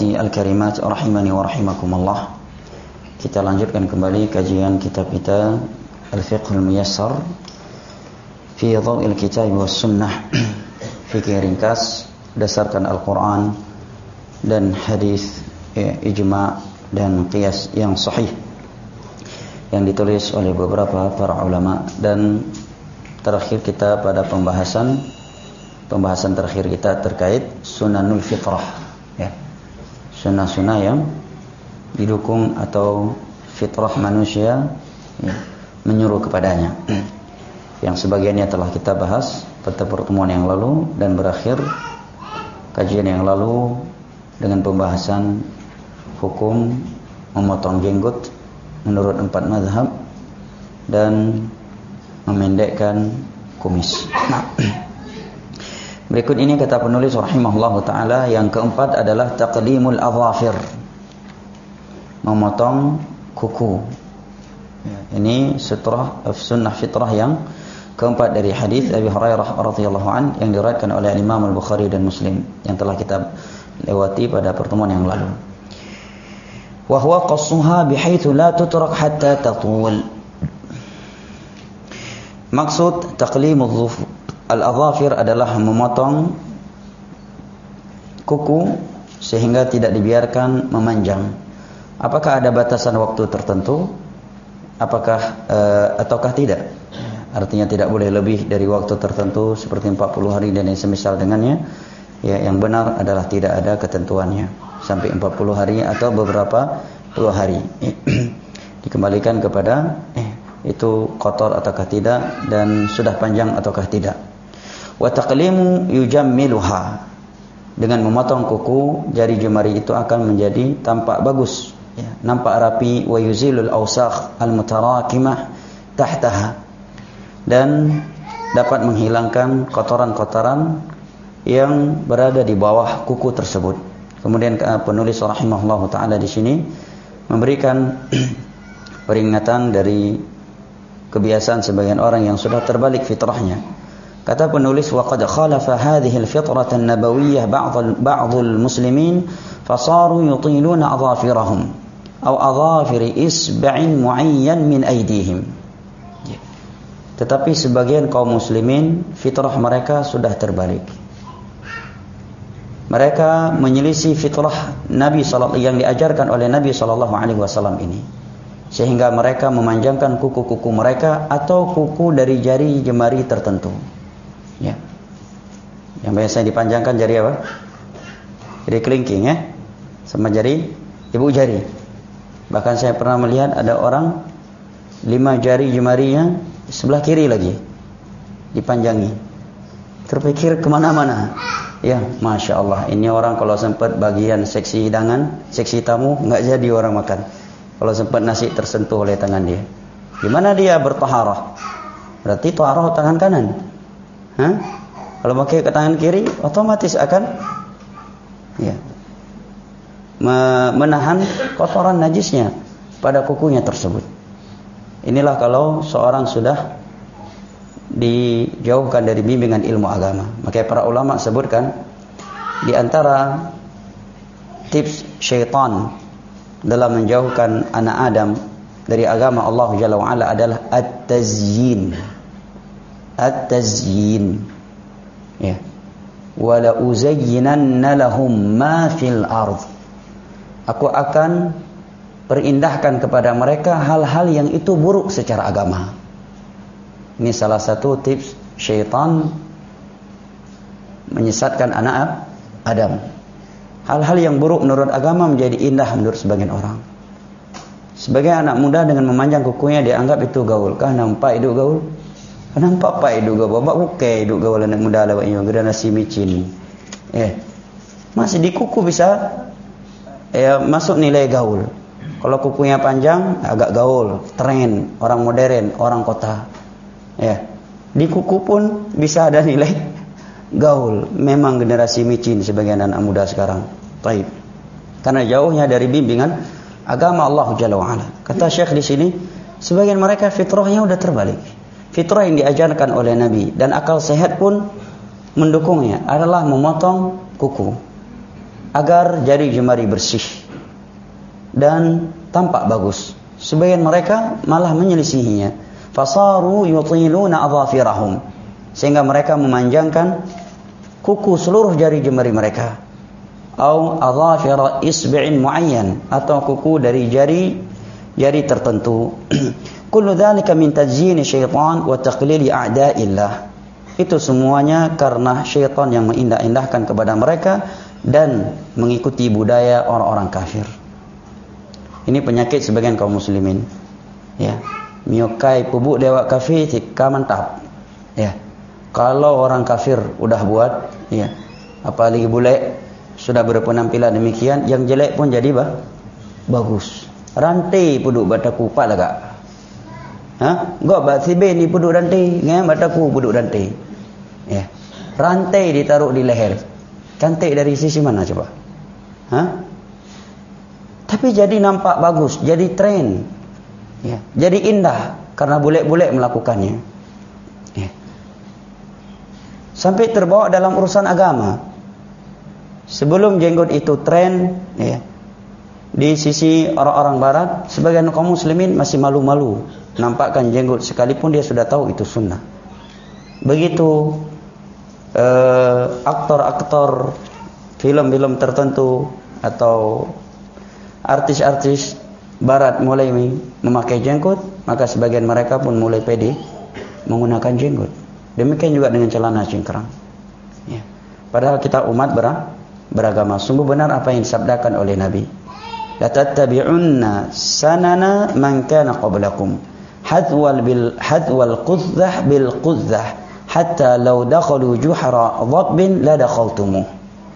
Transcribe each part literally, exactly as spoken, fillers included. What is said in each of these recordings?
akhwati al-karimat rahimani wa rahimakumullah. Kita lanjutkan kembali kajian kitab kita Al-Fiqhul Muyassar fi Dhaw'il Kitab was Sunnah. Fikih ringkas berdasarkan Al-Qur'an dan hadis, ya, ijma' dan qiyas yang sahih yang ditulis oleh beberapa para ulama. Dan terakhir kita pada pembahasan pembahasan terakhir kita terkait sunanul fitrah, ya, sunnah-sunnah yang didukung atau fitrah manusia, ya, menyuruh kepadanya. Yang sebagiannya telah kita bahas pada pertemuan yang lalu dan berakhir kajian yang lalu dengan pembahasan hukum memotong jenggot menurut empat mazhab dan memendekkan kumis. Nah, berikut ini kata penulis rahimahullahu taala, yang keempat adalah taqlimul adhafir, memotong kuku. Ya, ini sutrah sunnah fitrah yang keempat dari hadis Abi Hurairah radhiyallahu an yang diriwayatkan oleh Imam Al-Bukhari dan Muslim yang telah kita lewati pada pertemuan yang lalu. Wa huwa qassuha bihaitsu la tutrak hatta tatul. Maksud taqlimul al-adhafir adalah memotong kuku sehingga tidak dibiarkan memanjang. Apakah ada batasan waktu tertentu? Apakah uh, ataukah tidak? Artinya tidak boleh lebih dari waktu tertentu seperti empat puluh hari dan yang semisal dengannya. Ya, yang benar adalah tidak ada ketentuannya sampai empat puluh hari atau beberapa puluh hari. Dikembalikan kepada eh, itu kotor ataukah tidak dan sudah panjang ataukah tidak. Wa taqlimu yujammiluha, dengan memotong kuku jari jemari itu akan menjadi tampak bagus, ya, nampak rapi. Wa yuzilul awsakh al-mutarakimah tahtaha, dan dapat menghilangkan kotoran-kotoran yang berada di bawah kuku tersebut. Kemudian penulis rahimahullahu taala di sini memberikan peringatan dari kebiasaan sebagian orang yang sudah terbalik fitrahnya. Kata penulis, wa qad khalafa hadhihi al-fitrah an-nabawiyyah ba'd ba'd al-muslimin fasaru yutiluna adhafirahum aw adhafir isba'in mu'ayyan min aydihim. Tetapi sebagian kaum muslimin fitrah mereka sudah terbalik. Mereka menyelisih fitrah Nabi sallallahu yang diajarkan oleh Nabi sallallahu alaihi wasallam ini, sehingga mereka memanjangkan kuku-kuku mereka atau kuku dari jari jemari tertentu. Ya. Yang biasanya dipanjangkan jari apa? Jari kelingking, ya. Sama jari ibu jari. Bahkan saya pernah melihat ada orang lima jari jemarinya sebelah kiri lagi dipanjangi. Terpikir kemana-mana. Ya, Masya Allah, ini orang kalau sempat bagian seksi hidangan, seksi tamu, nggak jadi orang makan. Kalau sempat nasi tersentuh oleh tangan dia, gimana dia bertaharah? Berarti taharah tangan kanan. Hah? Kalau pakai ke tangan kiri, otomatis akan, ya, menahan kotoran najisnya pada kukunya tersebut. Inilah kalau seorang sudah dijauhkan dari bimbingan ilmu agama. Makanya para ulama sebutkan di antara tips syaitan dalam menjauhkan anak Adam dari agama Allah Jalla wa Ala adalah at-tazyin. At-tazyin. Ya. Wa la uzayyinanna lahum ma fil ard. Aku akan perindahkan kepada mereka hal-hal yang itu buruk secara agama. Ini salah satu tips syaitan menyesatkan anak Adam. Hal-hal yang buruk menurut agama menjadi indah menurut sebagian orang. Sebagai anak muda dengan memanjang kukunya dianggap itu gaul. Kah nampak itu gaul? Nampak apa itu gaul? Bapak bukai itu gaul anak muda lawak ini gera nasi micin. Eh. Masih di kuku bisa ya masuk nilai gaul. Kalau kukunya panjang agak gaul, tren, orang modern, orang kota. Ya, di kuku pun bisa ada nilai gaul. Memang generasi micin sebagian anak muda sekarang. Baik. Karena jauhnya dari bimbingan agama Allah Jalla wa Ala. Kata Syekh di sini, sebagian mereka fitrahnya udah terbalik. Fitrah yang diajarkan oleh Nabi dan akal sehat pun mendukungnya adalah memotong kuku. agar jari jemari bersih dan tampak bagus. Sebagian mereka malah menyelisihinya. Fasaru yutiluna adhafirahum, sehingga mereka memanjangkan kuku seluruh jari jemari mereka. Au adhafira isbi'in muayyan, atau kuku dari jari jari tertentu. Kullu dzalika min tajyin syaitan wa taqlili a'da'illah. Itu semuanya karena syaitan yang mengindah-indahkan kepada mereka dan mengikuti budaya orang-orang kafir. Ini penyakit sebagian kaum muslimin. Ya, miokai pubuk dewa kafir tika mantap. Ya. Kalau orang kafir udah buat, ya, apalagi bule sudah berpenampilan demikian, yang jelek pun jadi bah, bagus. Rantai puduk bataku pak lagak. Ha? Gak bat sibe ni puduk rantai, ngam bataku puduk rantai. Ya. Rantai ditaruh di leher. Cantik dari sisi mana coba? Hah? Tapi jadi nampak bagus, jadi tren. Ya, jadi indah karena bule-bule melakukannya. Ya. Sampai terbawa dalam urusan agama. Sebelum jenggot itu tren, ya, di sisi orang-orang barat, sebagian kaum muslimin masih malu-malu nampakkan jenggot sekalipun dia sudah tahu itu sunnah. Begitu eh, aktor-aktor film-film tertentu atau artis-artis barat mulai memakai jenggot, maka sebagian mereka pun mulai pede menggunakan jenggot. Demikian juga dengan celana cingkrang. Ya. Padahal kita umat ber, beragama. Sungguh benar apa yang disabdakan oleh Nabi. La tattabi'unna sanana man kana qablakum. Hadwal bil hadwal qudzah bil qudzah hatta law dakhalu juhra dhabbin la dakhaltumuh.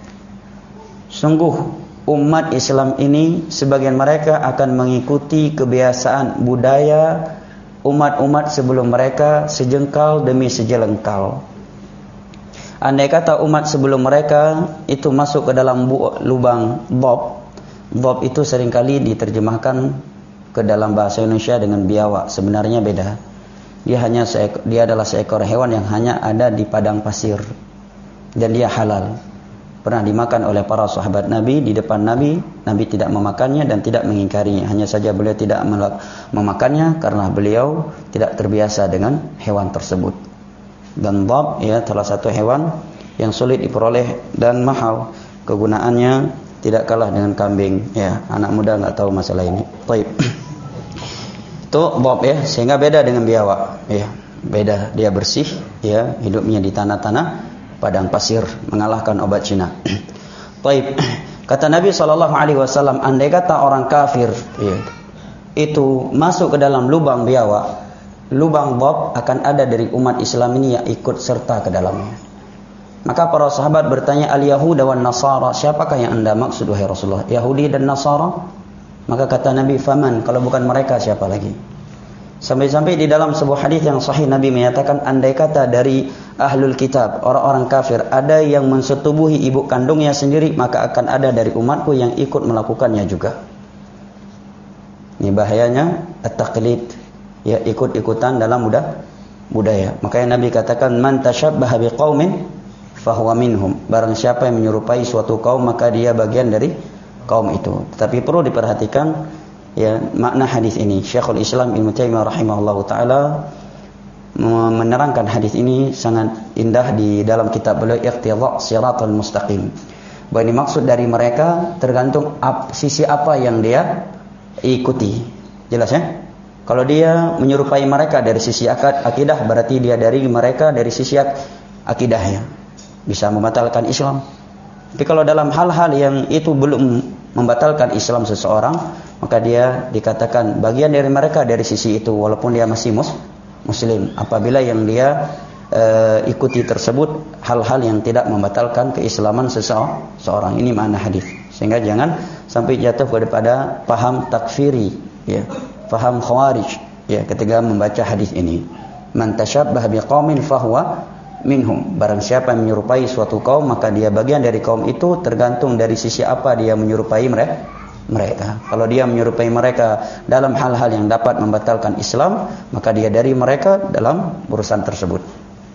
Sungguh umat Islam ini sebagian mereka akan mengikuti kebiasaan budaya umat-umat sebelum mereka sejengkal demi sejelengkal. Andai kata umat sebelum mereka itu masuk ke dalam lubang dhab. Dhab itu seringkali diterjemahkan ke dalam bahasa Indonesia dengan biawak. Sebenarnya beda. Dia hanya seekor, dia adalah seekor hewan yang hanya ada di padang pasir dan dia halal. Pernah dimakan oleh para sahabat Nabi di depan Nabi. Nabi tidak memakannya dan tidak mengingkarinya. Hanya saja beliau tidak memakannya karena beliau tidak terbiasa dengan hewan tersebut. Dan dhab, ya, salah satu hewan yang sulit diperoleh dan mahal. Kegunaannya tidak kalah dengan kambing. Ya, anak muda nggak tahu masalah ini. Baik. Itu dhab, ya, sehingga beda dengan biawak. Ya, beda, dia bersih, ya, hidupnya di tanah-tanah padang pasir, mengalahkan obat Cina. Baik. Kata Nabi sallallahu alaihi wasallam, andai kata orang kafir, ya, itu masuk ke dalam lubang biawak, lubang dhab akan ada dari umat Islam ini yang ikut serta ke dalamnya. Maka para sahabat bertanya, al-Yahuda wan Nasara, siapakah yang Anda maksud wahai Rasulullah? Yahudi dan Nasara? Maka kata Nabi, faman, kalau bukan mereka siapa lagi? Sampai-sampai di dalam sebuah hadis yang sahih Nabi menyatakan, andai kata dari ahlul kitab, orang-orang kafir, ada yang mensetubuhi ibu kandungnya sendiri, maka akan ada dari umatku yang ikut melakukannya juga. Ini bahayanya at-taqlid, ya, ikut-ikutan dalam budaya. Makanya Nabi katakan, man tashabbaha biqaumin fahuwa minhum. Barang siapa yang menyerupai suatu kaum, maka dia bagian dari kaum itu. Tetapi perlu diperhatikan, ya, makna hadis ini. Syekhul Islam Ibnu Taimiyah rahimahullahu taala menerangkan hadis ini sangat indah di dalam kitab beliau Iqtidha' Shiratal Mustaqim. Bahwa ini maksud dari mereka tergantung ap, sisi apa yang dia ikuti. Jelas, ya? Kalau dia menyerupai mereka dari sisi akad akidah, berarti dia dari mereka dari sisi akidahnya, bisa membatalkan Islam. Tapi kalau dalam hal-hal yang itu belum membatalkan Islam seseorang, maka dia dikatakan bagian dari mereka dari sisi itu, walaupun dia masih mus, muslim. Apabila yang dia e, ikuti tersebut hal-hal yang tidak membatalkan keislaman seseorang. Ini makna hadis. Sehingga jangan sampai jatuh kepada paham takfiri, ya, paham khawarij, ya, ketika membaca hadis ini. Man tashabbaha biqaumin fahuwa minhum. Barang siapa yang menyerupai suatu kaum, maka dia bagian dari kaum itu, tergantung dari sisi apa dia menyerupai mereka. mereka. Kalau dia menyerupai mereka dalam hal-hal yang dapat membatalkan Islam, maka dia dari mereka dalam urusan tersebut.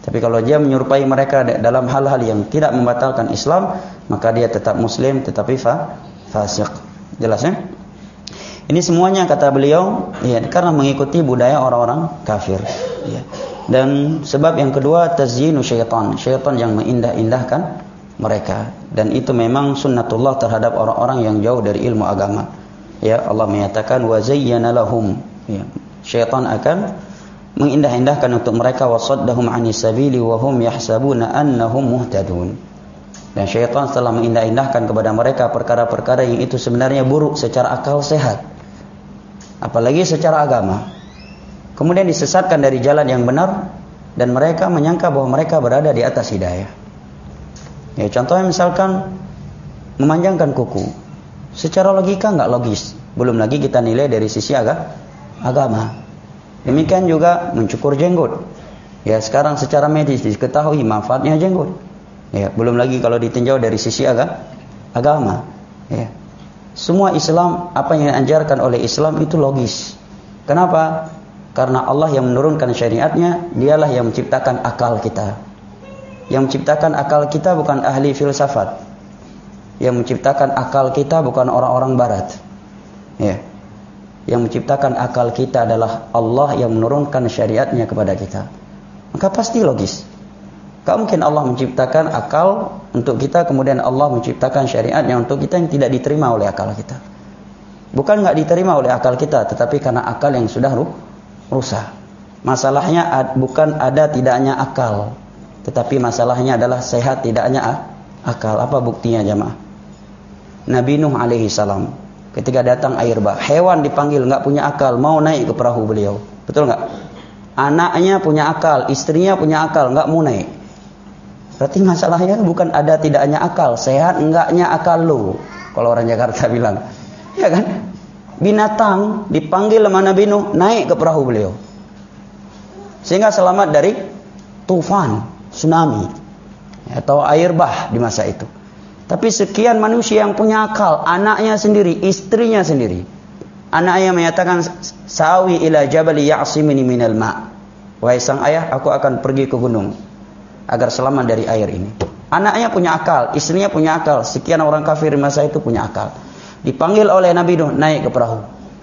Tapi kalau dia menyerupai mereka dalam hal-hal yang tidak membatalkan Islam, maka dia tetap muslim tetapi fa, fasik. Jelas ya? Ini semuanya kata beliau ya, karena mengikuti budaya orang-orang kafir ya. Dan sebab yang kedua, tazyinu syaitan, syaitan yang mengindah-indahkan mereka, dan itu memang sunnatullah terhadap orang-orang yang jauh dari ilmu agama. Ya, Allah menyatakan wa zayyana lahum, ya, syaitan akan mengindah-indahkan untuk mereka, wasaddahum 'anis sabili wa hum yahsabuna annahum muhtadun. Dan syaitan telah mengindah-indahkan kepada mereka perkara-perkara yang itu sebenarnya buruk secara akal sehat, apalagi secara agama. Kemudian disesatkan dari jalan yang benar, dan mereka menyangka bahwa mereka berada di atas hidayah. Ya, contohnya misalkan memanjangkan kuku, secara logika nggak logis. Belum lagi kita nilai dari sisi aga, agama. Demikian juga mencukur jenggot. Ya, sekarang secara medis diketahui manfaatnya jenggot. Ya, belum lagi kalau ditinjau dari sisi aga, agama. Ya. Semua Islam, apa yang diajarkan oleh Islam itu logis. Kenapa? Karena Allah yang menurunkan syariatnya, dialah yang menciptakan akal kita. Yang menciptakan akal kita bukan ahli filsafat. Yang menciptakan akal kita bukan orang-orang barat. Ya. Yang menciptakan akal kita adalah Allah yang menurunkan syariatnya kepada kita. Maka pasti logis. Gak mungkin Allah menciptakan akal untuk kita, kemudian Allah menciptakan syariatnya untuk kita yang tidak diterima oleh akal kita. Bukan gak diterima oleh akal kita, tetapi karena akal yang sudah rusak. Masalahnya bukan ada tidaknya akal, tetapi masalahnya adalah sehat tidaknya akal. Apa buktinya jamaah? Nabi Nuh alaihi salam, ketika datang air bah, hewan dipanggil nggak punya akal, mau naik ke perahu beliau, betul nggak? Anaknya punya akal, istrinya punya akal, nggak mau naik. Berarti masalahnya bukan ada tidaknya akal, sehat enggaknya akal lu, kalau orang Jakarta bilang, ya kan? Binatang dipanggil sama Nabi Nuh, naik ke perahu beliau, sehingga selamat dari tufan, tsunami, atau air bah di masa itu. Tapi sekian manusia yang punya akal, anaknya sendiri, istrinya sendiri. Anaknya menyatakan, sawi ila jabali ya'simini minal ma'. Wahai sang ayah, aku akan pergi ke gunung agar selamat dari air ini. Anaknya punya akal, istrinya punya akal, sekian orang kafir di masa itu punya akal. Dipanggil oleh Nabi Nuh, naik ke perahu.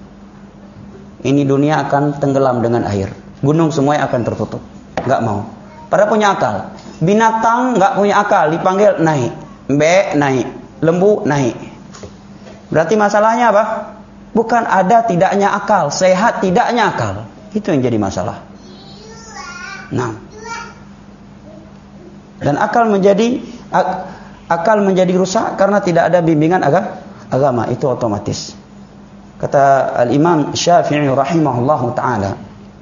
Ini dunia akan tenggelam dengan air. Gunung semuanya akan tertutup. Enggak mau. Padahal punya akal. Binatang enggak punya akal, dipanggil naik. Mbe naik, lembu naik. Berarti masalahnya apa? Bukan ada tidaknya akal, sehat tidaknya akal. Itu yang jadi masalah. Nah. Dan akal menjadi ak, akal menjadi rusak karena tidak ada bimbingan agama. Agama itu otomatis. Kata Al-Imam Syafi'i rahimahullahu ta'ala,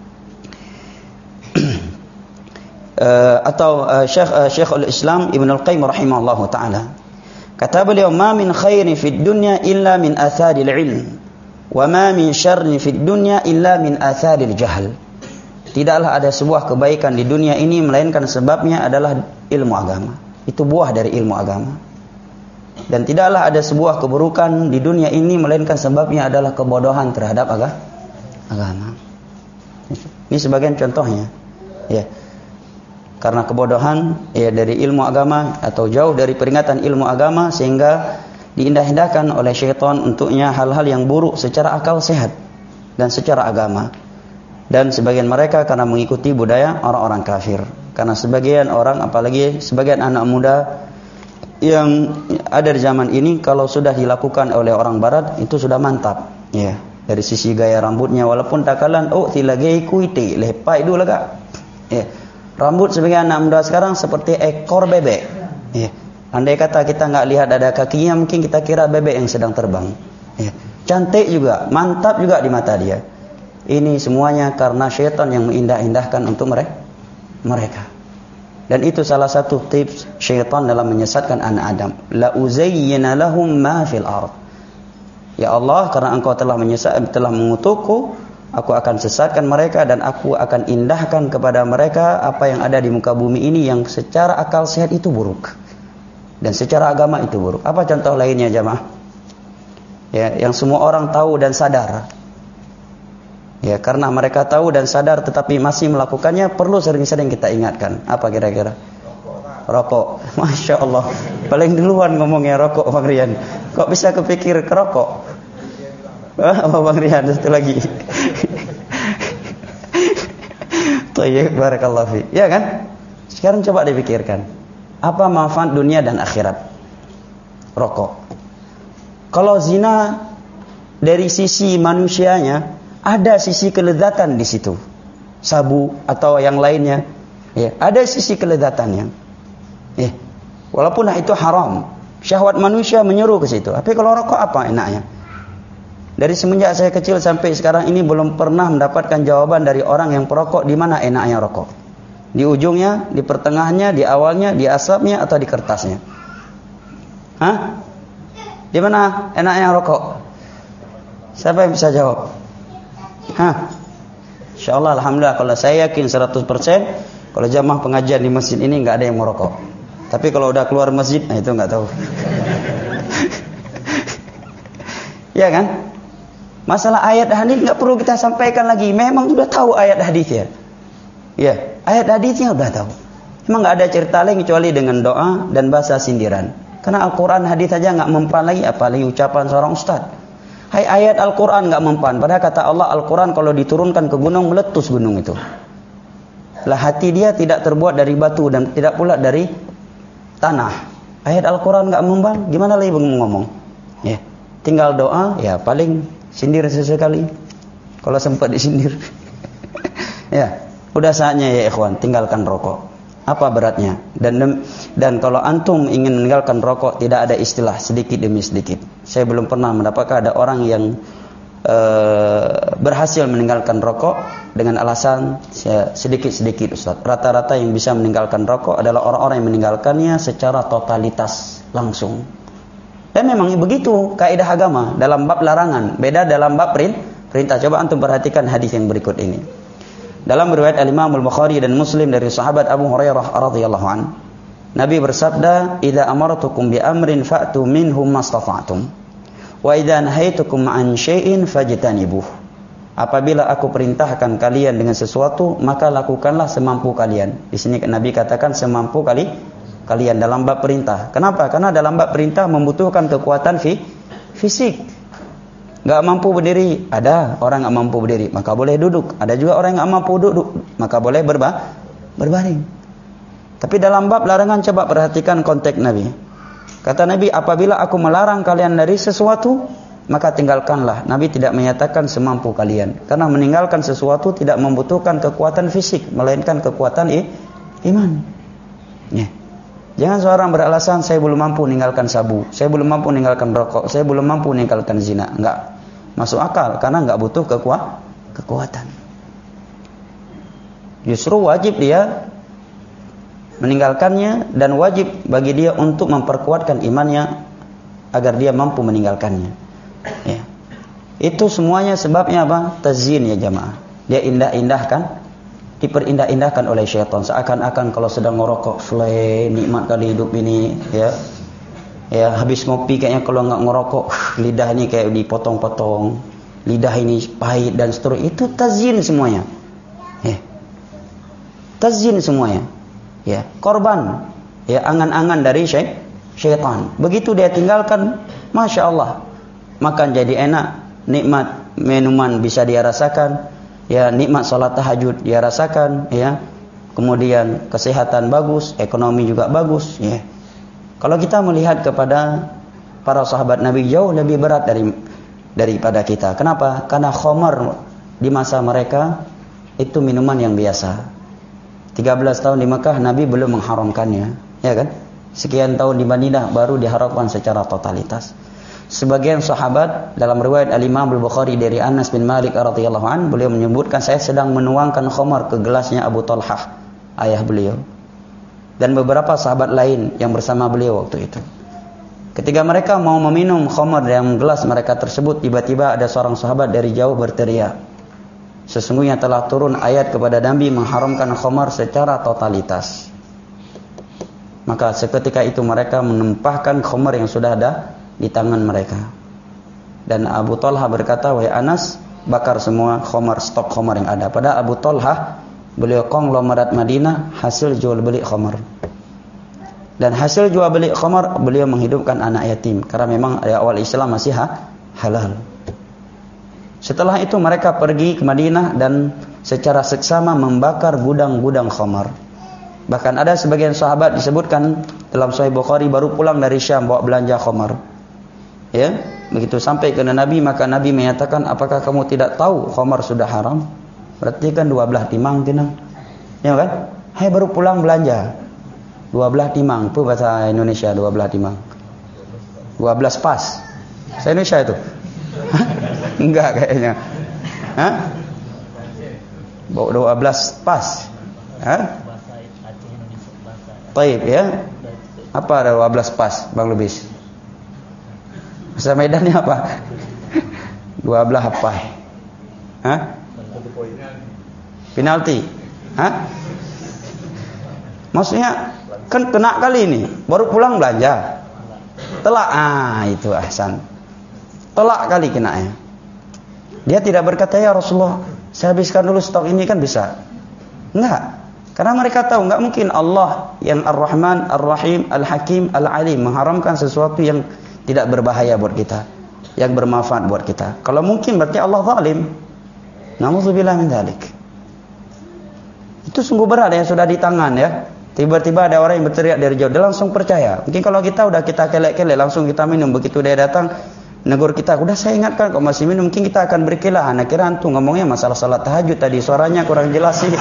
uh, atau uh, Syekh uh, Syekhul Islam Ibn Al-Qayyim rahimahullahu ta'ala, kata beliau, ma min khairin fid dunya illa min atharil ilm, wa ma min syarrin fid dunya illa min atharil jahl. Tidaklah ada sebuah kebaikan di dunia ini melainkan sebabnya adalah ilmu agama. Itu buah dari ilmu agama. Dan tidaklah ada sebuah keburukan di dunia ini melainkan sebabnya adalah kebodohan terhadap agama. Ini sebagian contohnya. Ya. Karena kebodohan ya dari ilmu agama atau jauh dari peringatan ilmu agama, sehingga diindah-indahkan oleh syaitan untuknya hal-hal yang buruk secara akal sehat dan secara agama. Dan sebagian mereka karena mengikuti budaya orang-orang kafir. Karena sebagian orang, apalagi sebagian anak muda yang ada di zaman ini, kalau sudah dilakukan oleh orang barat itu sudah mantap ya, dari sisi gaya rambutnya, walaupun takalan oh tilagei kuiti lepai dulu lega ya, rambut sebagian anak muda sekarang seperti ekor bebek ya. Andai kata kita nggak lihat ada kakinya, mungkin kita kira bebek yang sedang terbang ya. Cantik juga, mantap juga di mata dia. Ini semuanya karena syaitan yang mengindah-indahkan untuk mereka. Dan itu salah satu tips syaitan dalam menyesatkan anak Adam. La uzayyina lahum ma fil ard. Ya Allah, karena engkau telah menyesat, telah mengutukku, aku akan sesatkan mereka dan aku akan indahkan kepada mereka apa yang ada di muka bumi ini yang secara akal sehat itu buruk dan secara agama itu buruk. Apa contoh lainnya jamaah? Ya, yang semua orang tahu dan sadar. Ya, karena mereka tahu dan sadar tetapi masih melakukannya, perlu sering-sering kita ingatkan. Apa kira-kira? Rokok. Masya Allah. Paling duluan ngomongnya rokok, Bang Rian. Kok bisa kepikir ke rokok? Apa Bang Rian? Satu lagi. Tayyib, barakallahu fi. Ya kan? Sekarang coba dipikirkan. Apa manfaat dunia dan akhirat? Rokok. Kalau zina dari sisi manusianya ada sisi kelezatan di situ. Sabu atau yang lainnya, ya, ada sisi kelezatannya. Ya. Walaupun itu haram, syahwat manusia menyeru ke situ. Tapi kalau rokok apa enaknya? Dari semenjak saya kecil sampai sekarang ini belum pernah mendapatkan jawaban dari orang yang perokok di mana enaknya rokok. Di ujungnya, di pertengahannya, di awalnya, di asapnya atau di kertasnya? Hah? Di mana enaknya rokok? Siapa yang bisa jawab? Hah? Insyaallah, alhamdulillah, kalau saya yakin seratus persen kalau jamaah pengajian di masjid ini enggak ada yang merokok. Tapi kalau udah keluar masjid, nah itu enggak tahu. Ya kan? Masalah ayat hadis enggak perlu kita sampaikan lagi. Memang sudah tahu ayat hadisnya. Ya, ayat hadisnya sudah tahu. Memang enggak ada cerita lain kecuali dengan doa dan bahasa sindiran. Karena Al-Quran hadis saja enggak mempan lagi, apalagi ucapan seorang ustaz. Hai, ayat Al-Quran enggak mempan. Padahal kata Allah, Al-Quran kalau diturunkan ke gunung, meletus gunung itu. Lah hati dia tidak terbuat dari batu dan tidak pula dari tanah. Ayat Al-Quran enggak mempan, gimana lagi ngomong? Ya, tinggal doa, ya paling sindir sesekali. Kalau sempat disindir. Ya, udah saatnya ya ikhwan, tinggalkan rokok. Apa beratnya? Dan dan kalau antum ingin meninggalkan rokok, tidak ada istilah sedikit demi sedikit. Saya belum pernah mendapatkan ada orang yang uh, berhasil meninggalkan rokok dengan alasan sedikit-sedikit, Ustaz. Rata-rata yang bisa meninggalkan rokok adalah orang-orang yang meninggalkannya secara totalitas langsung. Dan memang begitu kaidah agama dalam bab larangan, beda dalam bab perintah. Coba antum perhatikan hadis yang berikut ini. Dalam riwayat Al-Imam Al-Bukhari dan Muslim dari sahabat Abu Hurairah radhiyallahu an, Nabi bersabda, "Idza amartukum bi amrin fa'tu minhu mastata'tum, wa idza nahaitukum 'an syai'in fajtanibuh." Apabila aku perintahkan kalian dengan sesuatu, maka lakukanlah semampu kalian. Di sini Nabi katakan semampu kali kalian dalam bab perintah. Kenapa? Karena dalam bab perintah membutuhkan kekuatan fi, fisik. Gak mampu berdiri, ada orang gak mampu berdiri, maka boleh duduk. Ada juga orang yang gak mampu duduk, maka boleh berba, berbaring. Tapi dalam bab larangan, coba perhatikan konteks Nabi. Kata Nabi, apabila aku melarang kalian dari sesuatu, maka tinggalkanlah. Nabi tidak menyatakan semampu kalian, karena meninggalkan sesuatu tidak membutuhkan kekuatan fisik, melainkan kekuatan i, iman. Ya. Jangan seorang beralasan, saya belum mampu meninggalkan sabu, saya belum mampu meninggalkan rokok, saya belum mampu meninggalkan zina. Enggak masuk akal, karena enggak butuh kekuat, kekuatan. Justru wajib dia meninggalkannya, dan wajib bagi dia untuk memperkuatkan imannya agar dia mampu meninggalkannya. Ya. Itu semuanya sebabnya apa? Tazyin ya jamaah. Dia indah-indahkan, diperindah-indahkan oleh syaitan, seakan-akan kalau sedang ngerokok, flay, nikmat kali hidup ini, ya. Ya, habis ngopi kayaknya kalau enggak ngerokok, lidah ini kayak dipotong-potong, lidah ini pahit dan seterusnya. Itu tazyin semuanya. Ya. Tazyin semuanya. Ya, korban, ya, angan-angan dari syai- syaitan. Begitu dia tinggalkan, Masya Allah, makan jadi enak, nikmat minuman bisa dia rasakan, ya, nikmat salat tahajud dia rasakan, ya. Kemudian kesehatan bagus, ekonomi juga bagus, ya. Kalau kita melihat kepada para sahabat Nabi, jauh lebih berat dari daripada kita. Kenapa? Karena khamar di masa mereka itu minuman yang biasa. tiga belas tahun di Mekah Nabi belum mengharamkannya, ya kan? Sekian tahun di Madinah baru diharamkan secara totalitas. Sebagian sahabat dalam riwayat Al-Imam Al-Bukhari dari Anas bin Malik radhiyallahu an, beliau menyebutkan, saya sedang menuangkan khamar ke gelasnya Abu Talhah, ayah beliau, dan beberapa sahabat lain yang bersama beliau waktu itu. Ketika mereka mau meminum khamar dalam gelas mereka tersebut, tiba-tiba ada seorang sahabat dari jauh berteriak, sesungguhnya telah turun ayat kepada Nabi mengharamkan khamar secara totalitas. Maka seketika itu mereka menempahkan khamar yang sudah ada di tangan mereka. Dan Abu Talha berkata, wahai Anas, bakar semua khamar, stok khamar yang ada. Pada Abu Talha, beliau konglomerat Madinah, hasil jual beli khamar. Dan hasil jual beli khamar, beliau menghidupkan anak yatim. Karena memang dari awal Islam masih ha, halal. Setelah itu mereka pergi ke Madinah dan secara seksama membakar gudang-gudang khamar. Bahkan ada sebagian sahabat disebutkan dalam Sahih Bukhari baru pulang dari Syam bawa belanja khamar. Ya, begitu sampai ke Nabi, maka Nabi menyatakan, apakah kamu tidak tahu khamar sudah haram? Berarti kan dua belah timang tinang. Ya kan? Hai baru pulang belanja. dua belah timang, itu bahasa Indonesia dua belah timang. dua belas pas. Bahasa Indonesia itu. Hah? Enggak kayaknya. Hah? dua belas pas. Hah? Taib ya. Apa ada dua belas pas, Bang Lubis? Bahasa Medannya apa? dua belah apa? Hah? Penalti. Hah? Maksudnya kan kena kali ini, baru pulang belanja. Telak, ah itu ahsan. Telak kali kenanya. Dia tidak berkata, ya Rasulullah, saya habiskan dulu stok ini kan bisa. Enggak. Karena mereka tahu enggak mungkin Allah yang Ar-Rahman, Ar-Rahim, Al-Hakim, Al-Alim mengharamkan sesuatu yang tidak berbahaya buat kita, yang bermanfaat buat kita. Kalau mungkin berarti Allah zalim. Na'udzubillah min dzalik. Itu sungguh berat yang sudah di tangan ya. Tiba-tiba ada orang yang berteriak dari jauh, dia langsung percaya. Mungkin kalau kita udah kita kelek-kelek langsung kita minum, begitu dia datang negur kita, udah saya ingatkan kok masih minum, mungkin kita akan berkilah. Anak kira antum ngomongnya masalah salat tahajud tadi, suaranya kurang jelas sih.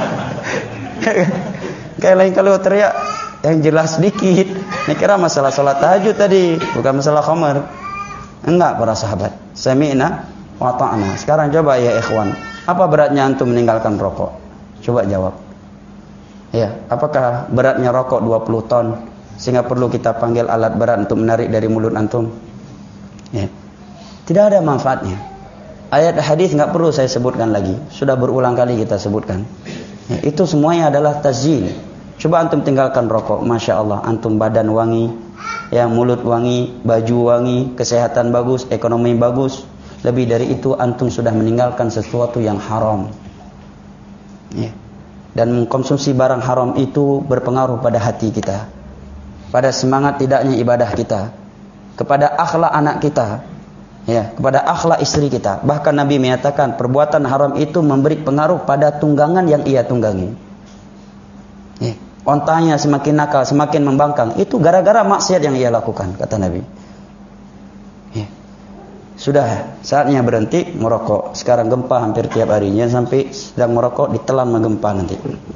Kayak lain kalau teriak yang jelas sedikit. Ini kira masalah salat tahajud tadi, bukan masalah khamar. Enggak para sahabat. Sami'na wa ta'na. Sekarang coba ya ikhwan, apa beratnya antum meninggalkan rokok? Coba jawab. Ya, apakah beratnya rokok dua puluh ton sehingga perlu kita panggil alat berat untuk menarik dari mulut antum? Ya. Tidak ada manfaatnya. Ayat hadis enggak perlu saya sebutkan lagi. Sudah berulang kali kita sebutkan. Ya, itu semuanya adalah tazyil. Coba antum tinggalkan rokok, masya Allah, antum badan wangi, ya mulut wangi, baju wangi, kesehatan bagus, ekonomi bagus. Lebih dari itu antum sudah meninggalkan sesuatu yang haram. Ya. Dan mengkonsumsi barang haram itu berpengaruh pada hati kita, pada semangat tidaknya ibadah kita, kepada akhlak anak kita, ya, kepada akhlak istri kita. Bahkan Nabi menyatakan perbuatan haram itu memberi pengaruh pada tunggangan yang ia tunggangi. Ya. Ontanya semakin nakal, semakin membangkang. Itu gara-gara maksiat yang ia lakukan, kata Nabi. Ya. Sudah saatnya berhenti merokok. Sekarang gempa hampir tiap harinya, sampai sedang merokok ditelan gempa nanti.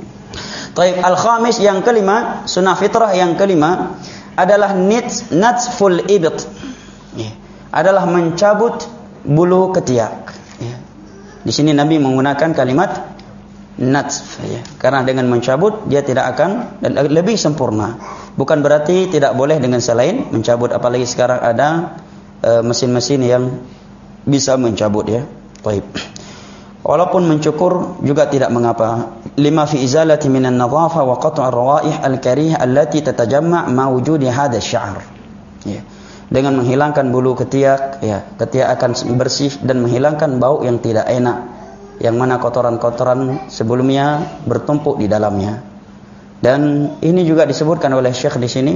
Taib al-khamis yang kelima, sunnah fitrah yang kelima adalah nits natsful ibt. Ya. Adalah mencabut bulu ketiak. Ya. Di sini Nabi menggunakan kalimat natsf, ya. Karena dengan mencabut dia tidak akan dan lebih sempurna. Bukan berarti tidak boleh dengan selain mencabut, apalagi sekarang ada e, mesin-mesin yang bisa mencabut ya. Baik. Walaupun mencukur juga tidak mengapa. Lima fi izalati minan nadhafa wa qat' ar-rawaih al-karih allati tatajamma' ma wujudi hadha asy-sya'r. Ya. Dengan menghilangkan bulu ketiak, ya, ketiak akan bersih dan menghilangkan bau yang tidak enak, yang mana kotoran-kotoran sebelumnya bertumpuk di dalamnya. Dan ini juga disebutkan oleh Syekh di sini.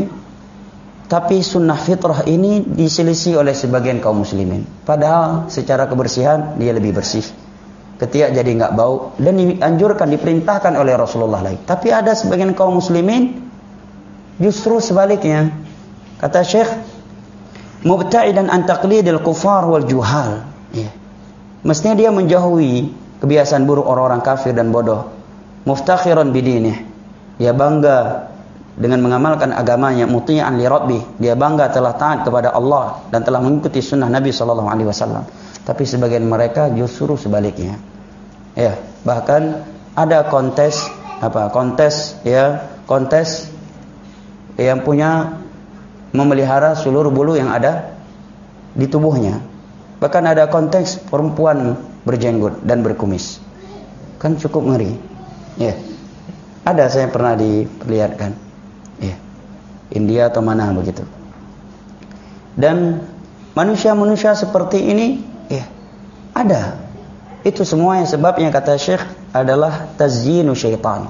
Tapi sunnah fitrah ini diselisih oleh sebagian kaum muslimin. Padahal secara kebersihan dia lebih bersih. Ketiak jadi enggak bau dan dianjurkan, diperintahkan oleh Rasulullah lagi. Tapi ada sebagian kaum muslimin justru sebaliknya. Kata Syekh, mubta'idan an taqlidil kufar wal juhal. Ya. Mestinya dia menjauhi kebiasaan buruk orang-orang kafir dan bodoh. Muftakhiran bidinih. Dia bangga dengan mengamalkan agamanya, muti'an li rabbih. Dia bangga telah taat kepada Allah dan telah mengikuti sunnah Nabi sallallahu alaihi wasallam. Tapi sebagian mereka justru sebaliknya. Ya, bahkan ada kontes apa? Kontes ya, kontes yang punya memelihara seluruh bulu yang ada di tubuhnya. Bahkan ada konteks perempuan berjenggot dan berkumis. Kan cukup ngeri. Ya. Ada saya pernah diperlihatkan. Ya. India atau mana begitu. Dan manusia-manusia seperti ini ya ada. Itu semuanya sebabnya kata Syekh adalah tazyinu syaitan.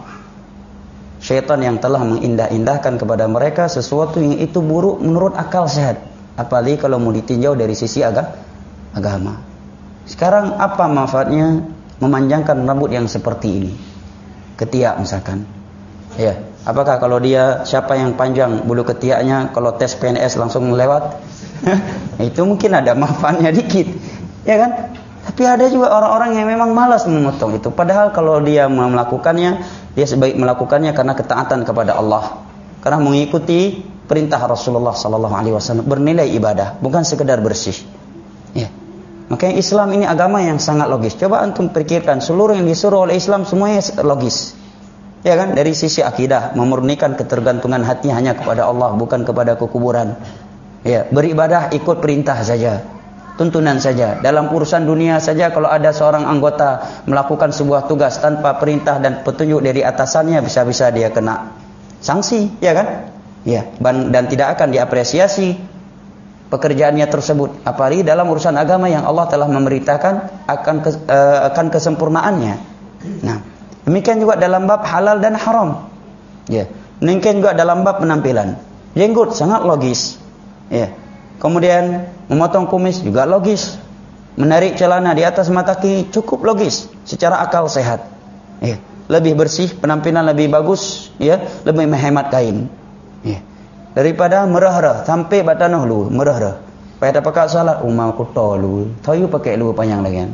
Syaitan yang telah mengindah-indahkan kepada mereka sesuatu yang itu buruk menurut akal sehat. Apalagi kalau mau ditinjau dari sisi aga, agama. Sekarang apa manfaatnya memanjangkan rambut yang seperti ini? Ketiak misalkan. Ya, apakah kalau dia siapa yang panjang bulu ketiaknya kalau tes P N S langsung lewat? Itu mungkin ada manfaatnya dikit. Ya kan? Tapi ada juga orang-orang yang memang malas memotong itu. Padahal kalau dia melakukannya, dia sebaik melakukannya karena ketaatan kepada Allah, karena mengikuti perintah Rasulullah sallallahu alaihi wasallam, bernilai ibadah, bukan sekedar bersih. Ya. Makanya Islam ini agama yang sangat logis. Coba antum pikirkan, seluruh yang disuruh oleh Islam semuanya logis. Ya kan? Dari sisi akidah, memurnikan ketergantungan hati hanya kepada Allah, bukan kepada kekuburan. Ya, beribadah ikut perintah saja, tuntunan saja. Dalam urusan dunia saja, kalau ada seorang anggota melakukan sebuah tugas tanpa perintah dan petunjuk dari atasannya, bisa-bisa dia kena sanksi, ya kan? Ya, dan tidak akan diapresiasi pekerjaannya tersebut. Apalagi dalam urusan agama yang Allah telah memerintahkan akan ke, uh, akan kesempurnaannya. Nah, demikian juga dalam bab halal dan haram. Ya, demikian juga dalam bab penampilan. Jenggot sangat logis. Ya. Kemudian memotong kumis juga logis. Menarik celana di atas mata kaki cukup logis secara akal sehat. Ya. Lebih bersih, penampilan lebih bagus, ya, lebih menghemat kain. Ya. Daripada merah-rah sampai batanoh lu, merah-rah. Pada pakai salat umma kuto lu, tahu pakai lu panjang lagi.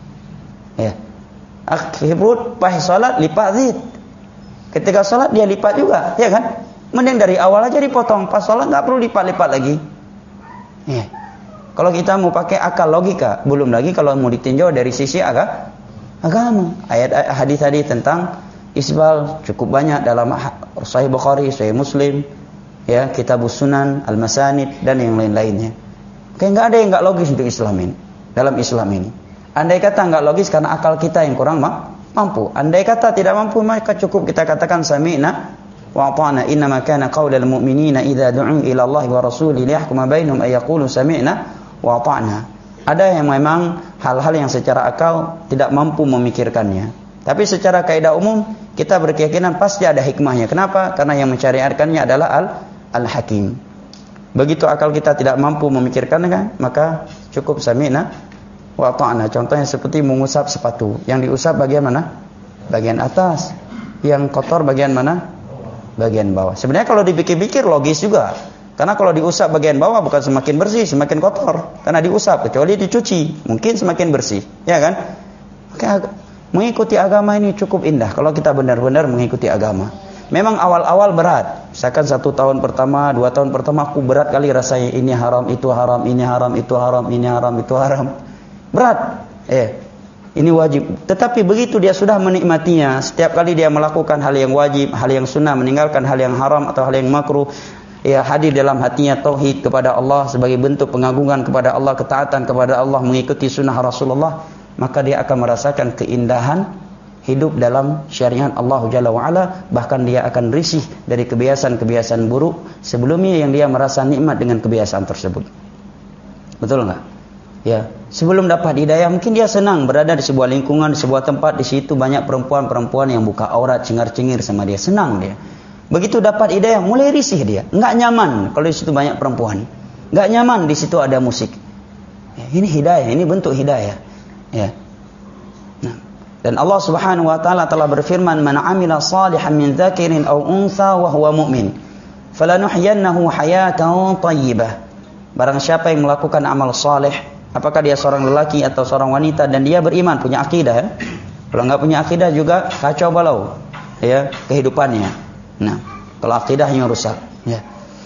Ya. Akhirut pas salat lipat zit. Ketika salat dia lipat juga, ya kan? Mending dari awal aja dipotong, pas salat enggak perlu lipat-lipat lagi. Ya. Kalau kita mau pakai akal logika, belum lagi kalau mau ditinjau dari sisi agama. Agama. Ayat hadis-hadis tentang isbal cukup banyak dalam Sahih Bukhari, Sahih Muslim, ya, Kitabus Sunan, Al-Masanid dan yang lain-lainnya. Kayak enggak ada yang enggak logis untuk Islam ini. Dalam Islam ini. Andai kata enggak logis karena akal kita yang kurang mampu. Andai kata tidak mampu, maka cukup kita katakan sami'na wa ata'na, innama kana qaulal mu'minina idza du'u ila Allah wa rasulihi liyahkuma bainahum ay yaqulu sami'na wa ata'na. Ada yang memang hal-hal yang secara akal tidak mampu memikirkannya. Tapi secara kaidah umum kita berkeyakinan pasti ada hikmahnya. Kenapa? Karena yang mencariatkannya adalah al al-hakim. Begitu akal kita tidak mampu memikirkannya, maka cukup sami'na wa ata'na. Contohnya seperti mengusap sepatu. Yang diusap bagian mana? Bagian atas. Yang kotor bagian mana? Bagian bawah. Sebenarnya kalau dipikir-pikir logis juga. Karena kalau diusap bagian bawah bukan semakin bersih, semakin kotor. Karena diusap, kecuali dicuci, mungkin semakin bersih. Ya kan? Maka mengikuti agama ini cukup indah kalau kita benar-benar mengikuti agama. Memang awal-awal berat. Misalkan satu tahun pertama, dua tahun pertama aku berat kali rasanya, ini haram, itu haram, ini haram, itu haram, ini haram, itu haram. Berat. Eh, ini wajib. Tetapi begitu dia sudah menikmatinya, setiap kali dia melakukan hal yang wajib, hal yang sunnah, meninggalkan hal yang haram atau hal yang makruh, ya, hadir dalam hatinya tauhid kepada Allah sebagai bentuk pengagungan kepada Allah, ketaatan kepada Allah, mengikuti sunnah Rasulullah, maka dia akan merasakan keindahan hidup dalam syariat Allah Jalla wa'ala. Bahkan dia akan risih dari kebiasaan-kebiasaan buruk sebelumnya yang dia merasa nikmat dengan kebiasaan tersebut. Betul enggak? Ya, sebelum dapat hidayah mungkin dia senang berada di sebuah lingkungan, di sebuah tempat, di situ banyak perempuan-perempuan yang buka aurat, cengar-cengir sama dia, senang dia. Begitu dapat hidayah mulai risih dia, enggak nyaman kalau di situ banyak perempuan, enggak nyaman di situ ada musik. Ya, ini hidayah, ini bentuk hidayah. Ya. Nah, dan Allah Subhanahu wa taala telah berfirman, "Man 'amila shalihan min dzakarin aw untha wa huwa mu'min, falanuhyiyannahu hayatan thayyibah." Barang siapa yang melakukan amal saleh, apakah dia seorang lelaki atau seorang wanita dan dia beriman, punya akidah, ya? Kalau enggak punya akidah juga kacau balau, ya, kehidupannya. Nah, kalau akidahnya rusak, ya,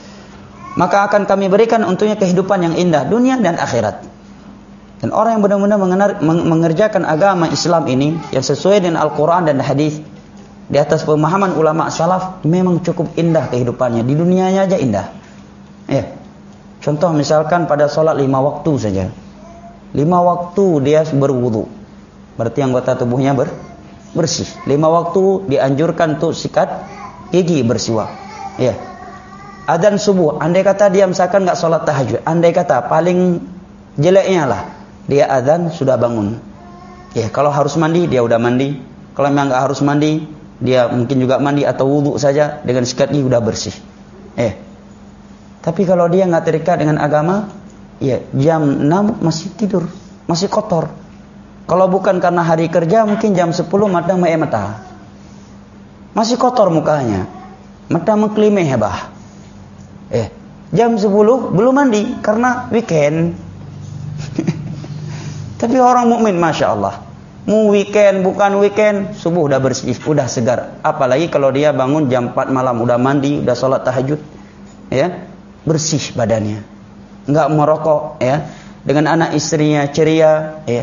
maka akan kami berikan untuknya kehidupan yang indah dunia dan akhirat. Dan orang yang benar-benar mengerjakan agama Islam ini yang sesuai dengan Al-Quran dan hadis di atas pemahaman ulama salaf, memang cukup indah kehidupannya, di dunianya aja indah. Ya, contoh misalkan pada sholat lima waktu saja, lima waktu dia berwudu, berarti anggota tubuhnya ber, bersih. Lima waktu dianjurkan untuk sikat gigi, bersiwak. Ya. Adzan subuh, andai kata dia misalkan enggak sholat tahajud, andai kata paling jeleknya lah dia adzan sudah bangun. Ya, kalau harus mandi dia udah mandi. Kalau memang nggak harus mandi, dia mungkin juga mandi atau wudhu saja dengan sikat gigi udah bersih. Eh. Tapi kalau dia nggak terikat dengan agama, ya jam enam masih tidur, masih kotor. Kalau bukan karena hari kerja, mungkin jam sepuluh mata mae mata. Masih kotor mukanya. Mata mengklime hebah. Eh, jam sepuluh belum mandi karena weekend. Tapi orang mukmin masya Allah, mau weekend bukan weekend, subuh udah bersih, udah segar. Apalagi kalau dia bangun jam empat malam udah mandi, udah sholat tahajud, ya bersih badannya, nggak merokok, ya dengan anak istrinya ceria, ya.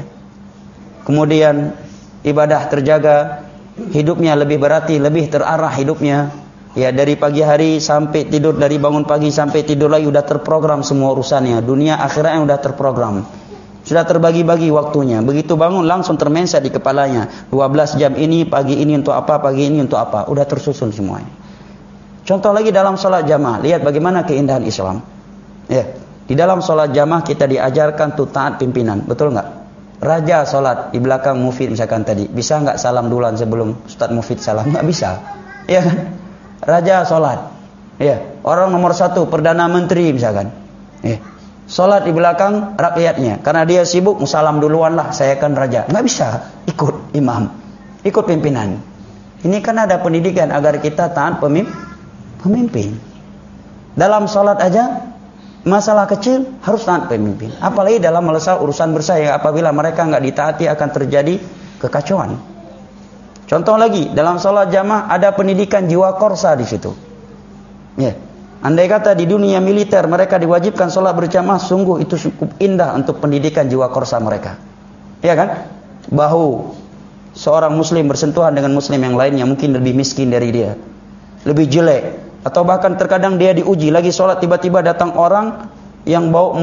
Kemudian ibadah terjaga, hidupnya lebih berarti, lebih terarah hidupnya. Ya dari pagi hari sampai tidur, dari bangun pagi sampai tidur lagi udah terprogram semua urusannya, dunia akhiratnya udah terprogram. Sudah terbagi-bagi waktunya. Begitu bangun langsung termensa di kepalanya. dua belas jam ini, pagi ini untuk apa, pagi ini untuk apa. Udah tersusun semuanya. Contoh lagi dalam sholat jamaah. Lihat bagaimana keindahan Islam. Ya, di dalam sholat jamaah kita diajarkan tuh taat pimpinan. Betul nggak? Raja sholat di belakang mufid misalkan tadi. Bisa nggak salam duluan sebelum Ustaz mufid salam? Nggak bisa. Ya kan? Raja sholat. Ya, orang nomor satu, Perdana Menteri misalkan. Ya. Sholat di belakang rakyatnya. Karena dia sibuk, salam duluan lah, saya kan raja. Nggak bisa ikut imam, ikut pimpinan. Ini kan ada pendidikan agar kita taat pemimpin. Dalam sholat aja, masalah kecil harus taat pemimpin. Apalagi dalam masalah urusan besar yang apabila mereka nggak ditaati akan terjadi kekacauan. Contoh lagi, dalam sholat jamaah ada pendidikan jiwa korsa di situ. Ya. Andai kata di dunia militer mereka diwajibkan sholat berjamaah, sungguh itu cukup indah untuk pendidikan jiwa korsa mereka. Ya kan? Bahu seorang muslim bersentuhan dengan muslim yang lainnya mungkin lebih miskin dari dia, lebih jelek, atau bahkan terkadang dia diuji lagi sholat, tiba-tiba datang orang yang bau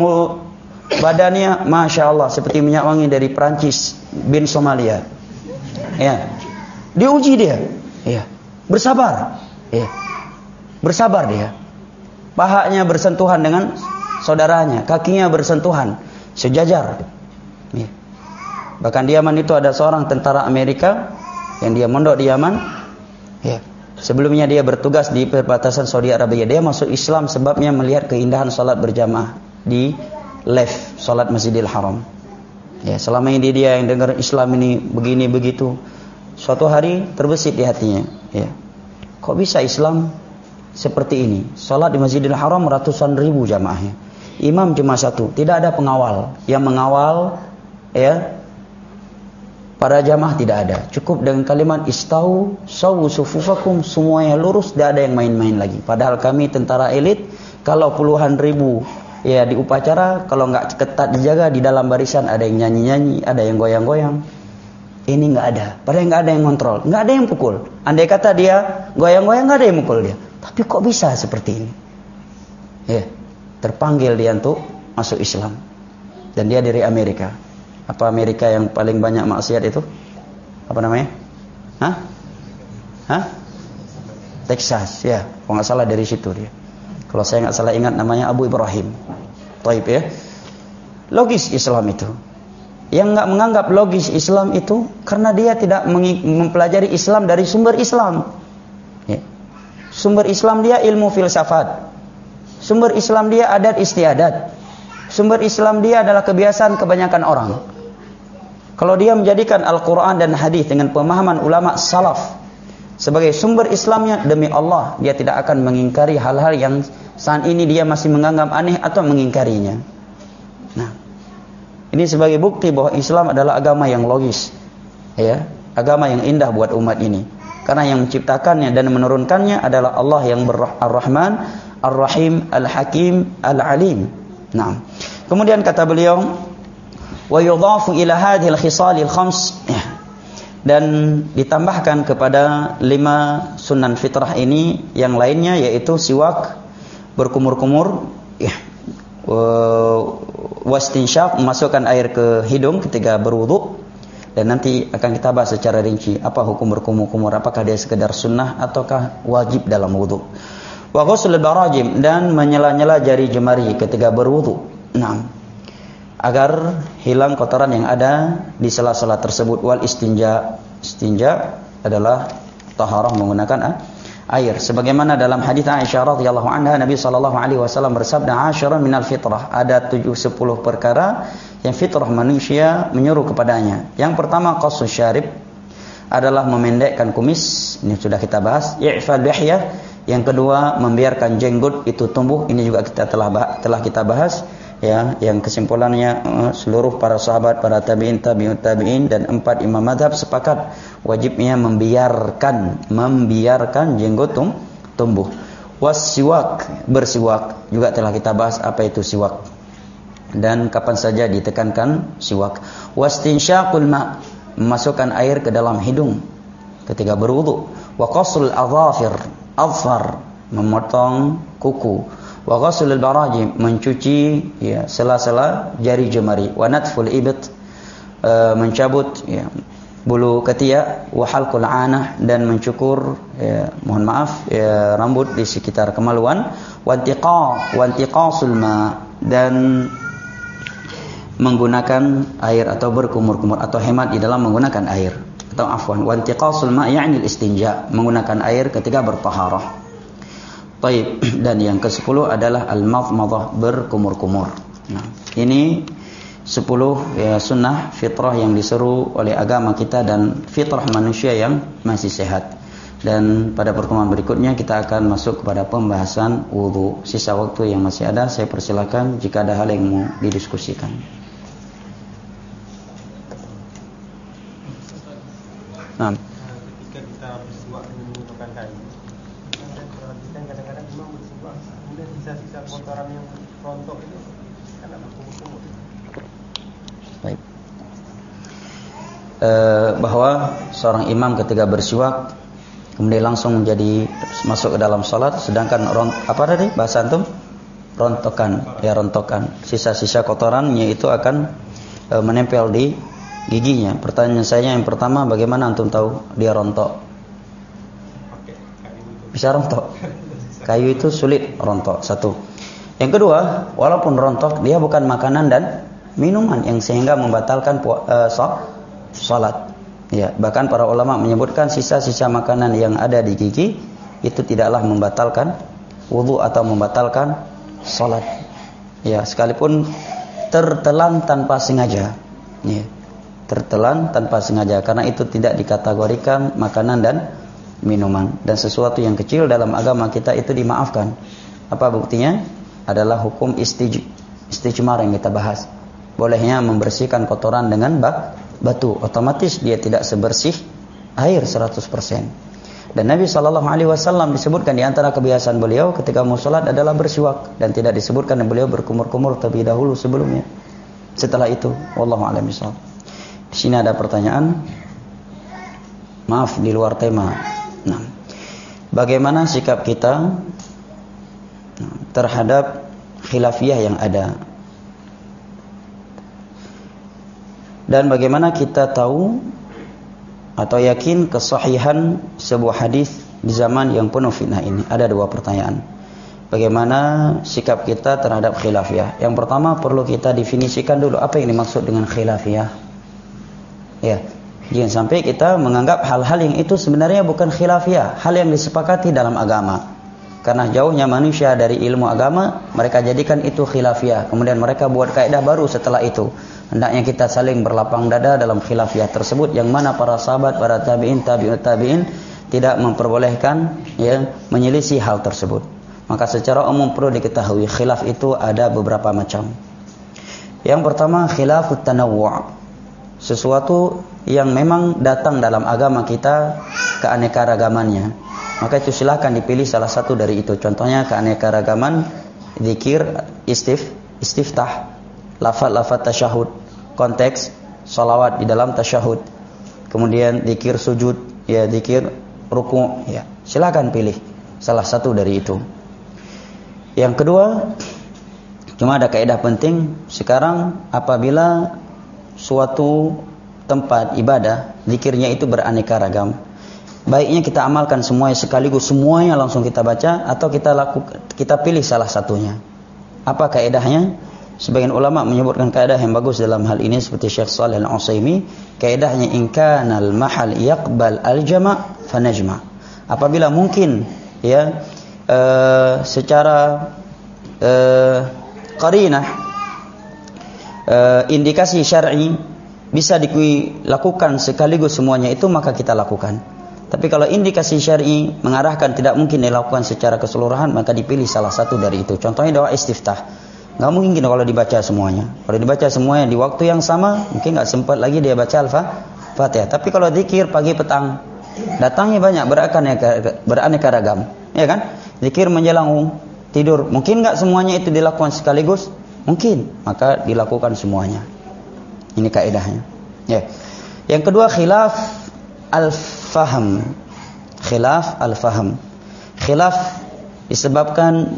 badannya masya Allah seperti minyak wangi dari Perancis bin Somalia. Ya, diuji dia. Ya, bersabar. Ya, bersabar dia. Pahanya bersentuhan dengan saudaranya, kakinya bersentuhan, sejajar. Ya. Bahkan di Yaman itu ada seorang tentara Amerika yang dia mondok di Yaman. Ya. Sebelumnya dia bertugas di perbatasan Saudi Arabia. Dia masuk Islam sebabnya melihat keindahan salat berjamaah di live salat Masjidil Haram. Ya, selama ini dia yang dengar Islam ini begini begitu. Suatu hari terbesit di hatinya. Ya. Kok bisa Islam seperti ini? Salat di Masjidil Haram ratusan ribu jamaahnya. Imam cuma satu, tidak ada pengawal. Yang mengawal ya para jamaah tidak ada. Cukup dengan kalimat istau sawu sufufakum, semuanya lurus, tidak ada yang main-main lagi. Padahal kami tentara elit, kalau puluhan ribu ya di upacara, kalau nggak ketat dijaga di dalam barisan ada yang nyanyi-nyanyi, ada yang goyang-goyang. Ini nggak ada. Padahal nggak ada yang kontrol, nggak ada yang pukul. Andai kata dia goyang-goyang, nggak ada yang pukul dia. Tapi kok bisa seperti ini? Ya, terpanggil dia untuk masuk Islam. Dan dia dari Amerika. Apa Amerika yang paling banyak maksiat itu? Apa namanya? Hah? Hah? Texas, ya. Kalau nggak salah dari situ dia. Kalau saya nggak salah ingat namanya Abu Ibrahim. Taib ya. Logis Islam itu. Yang nggak menganggap logis Islam itu karena dia tidak mempelajari Islam dari sumber Islam. Ya. Sumber Islam dia ilmu filsafat. Sumber Islam dia adat istiadat. Sumber Islam dia adalah kebiasaan kebanyakan orang. Kalau dia menjadikan Al-Quran dan hadis dengan pemahaman ulama salaf sebagai sumber Islamnya, demi Allah dia tidak akan mengingkari hal-hal yang saat ini dia masih menganggap aneh atau mengingkarinya. Nah, ini sebagai bukti bahwa Islam adalah agama yang logis, ya, agama yang indah buat umat ini. Karena yang menciptakannya dan menurunkannya adalah Allah yang Ar-Rahman, Ar-Rahim, Al-Hakim, Al-Alim. Nah, kemudian kata beliau, wa yudhafu ila hadhil khisalil khams, dan ditambahkan kepada lima sunan fitrah ini yang lainnya, yaitu siwak, berkumur-kumur, ya, wastinsyaq, memasukkan air ke hidung ketika berwudu. Dan nanti akan kita bahas secara rinci apa hukum berkumur-kumur, apakah dia sekedar sunnah ataukah wajib dalam wudu. Wa ghuslul barajim, dan menyela-nyela jari jemari ketika berwudu. Nah, agar hilang kotoran yang ada di sela-sela tersebut. Wal istinja, istinja adalah taharah menggunakan air. Sebagaimana dalam hadis Aisyah radhiyallahu anha, Nabi sallallahu alaihi wasallam bersabda, "Asyaran minal fitrah." Ada tujuh sepuluh perkara yang fitrah manusia menyuruh kepadanya. Yang pertama qasus syarib, adalah memendekkan kumis. Ini sudah kita bahas. I'fal lihyah. Yang kedua membiarkan jenggot itu tumbuh. Ini juga kita telah telah kita bahas. Ya, yang kesimpulannya uh, seluruh para sahabat, para tabi'in, tabi'ut tabi'in dan empat imam mazhab sepakat wajibnya membiarkan membiarkan jenggot tum, tumbuh. Wasiwak, bersiwak, juga telah kita bahas apa itu siwak dan kapan saja ditekankan siwak. Wastinsyaqul ma, memasukkan air ke dalam hidung ketika berwudu. Wa qasul adhafir, adfar, memotong kuku. Wa ghaslul barajim, mencuci ya sela-sela jari jemari. Wa natful ibit, e, mencabut ya bulu ketiak. Wa halqul anah, dan mencukur ya, mohon maaf ya, rambut di sekitar kemaluan. Wa intiqa wa intiqasul ma, dan menggunakan air atau berkumur-kumur atau hemat di dalam menggunakan air. Atau afwan, wa intiqasul ma ya'ni al-istinja, menggunakan air ketika bertaharah. Baik, dan yang kesepuluh adalah al-madmadah, berkumur-kumur. Nah, ini sepuluh ya, sunnah fitrah yang diseru oleh agama kita dan fitrah manusia yang masih sehat. Dan pada pertemuan berikutnya kita akan masuk kepada pembahasan wudu. Sisa waktu yang masih ada, saya persilakan jika ada hal yang mau didiskusikan. Nah, ketika kita bersiwak menggunakan kayu, kadang-kadang memang bersiwak, kemudian sisa-sisa kotoran yang rontok itu karena berkumur-kumur. Baik. E, bahwa seorang imam ketika bersiwak kemudian langsung menjadi masuk ke dalam salat, sedangkan ront, apa tadi bahasa antum? Rontokan, ya rontokan. Sisa-sisa kotorannya itu akan e, menempel di giginya. Pertanyaan saya yang pertama, bagaimana antum tahu dia rontok? Bisa rontok. Kayu itu sulit rontok, satu. Yang kedua, walaupun rontok, dia bukan makanan dan minuman yang sehingga membatalkan uh, salat. Ya, bahkan para ulama menyebutkan sisa-sisa makanan yang ada di gigi itu tidaklah membatalkan wudu atau membatalkan salat. Ya, sekalipun tertelan tanpa sengaja. Ya, tertelan tanpa sengaja, karena itu tidak dikategorikan makanan dan minuman, dan sesuatu yang kecil dalam agama kita itu dimaafkan. Apa buktinya? Adalah hukum istij istijmar yang kita bahas. Bolehnya membersihkan kotoran dengan batu, otomatis dia tidak sebersih air seratus persen. Dan Nabi sallallahu alaihi wasallam disebutkan di antara kebiasaan beliau ketika mau salat adalah bersiwak, dan tidak disebutkan beliau berkumur-kumur terlebih dahulu sebelumnya. Setelah itu, wallahu a'lam bishawab. Di sini ada pertanyaan. Maaf di luar tema. Nah, bagaimana sikap kita terhadap khilafiyah yang ada? Dan bagaimana kita tahu atau yakin kesahihan sebuah hadis di zaman yang penuh fitnah ini? Ada dua pertanyaan. Bagaimana sikap kita terhadap khilafiyah? Yang pertama perlu kita definisikan dulu apa yang dimaksud dengan khilafiyah. Ya. Jangan sampai kita menganggap hal-hal yang itu sebenarnya bukan khilafiyah, hal yang disepakati dalam agama. Karena jauhnya manusia dari ilmu agama, mereka jadikan itu khilafiyah. Kemudian mereka buat kaidah baru setelah itu. Hendaknya kita saling berlapang dada dalam khilafiyah tersebut, yang mana para sahabat, para tabi'in, tabi'ut tabi'in tidak memperbolehkan ya menyelisih hal tersebut. Maka secara umum perlu diketahui khilaf itu ada beberapa macam. Yang pertama khilafut tanawwu'. Sesuatu yang memang datang dalam agama kita keanekaragamannya, maka itu silakan dipilih salah satu dari itu. Contohnya keanekaragaman zikir istif istiftah, lafaz-lafaz tasyahud, konteks salawat di dalam tasyahud, kemudian zikir sujud, ya zikir ruku', ya silakan pilih salah satu dari itu. Yang kedua, cuma ada kaidah penting sekarang, apabila suatu tempat ibadah zikirnya itu beraneka ragam, baiknya kita amalkan semuanya sekaligus, semuanya langsung kita baca, atau kita lakukan, kita pilih salah satunya. Apa kaidahnya? Sebagian ulama menyebutkan kaidah yang bagus dalam hal ini seperti Syekh Shalih Al-Utsaimin, kaidahnya in kana al-mahal yaqbal al-jama' fanajma. Apabila mungkin ya uh, secara uh, qarinah uh, indikasi syar'i bisa dilakukan sekaligus semuanya itu, maka kita lakukan. Tapi kalau indikasi syar'i mengarahkan tidak mungkin dilakukan secara keseluruhan, maka dipilih salah satu dari itu. Contohnya doa istiftah. Nggak mungkin kalau dibaca semuanya. Kalau dibaca semuanya di waktu yang sama, mungkin nggak sempat lagi dia baca Al-Fatihah. Tapi kalau zikir pagi petang, datangnya banyak, beraneka, beraneka ragam, ya kan? Zikir menjelang tidur, mungkin nggak semuanya itu dilakukan sekaligus, mungkin, maka dilakukan semuanya. Ini kaidahnya. Ya. Yang kedua, khilaf al-faham. Khilaf al-faham. Khilaf disebabkan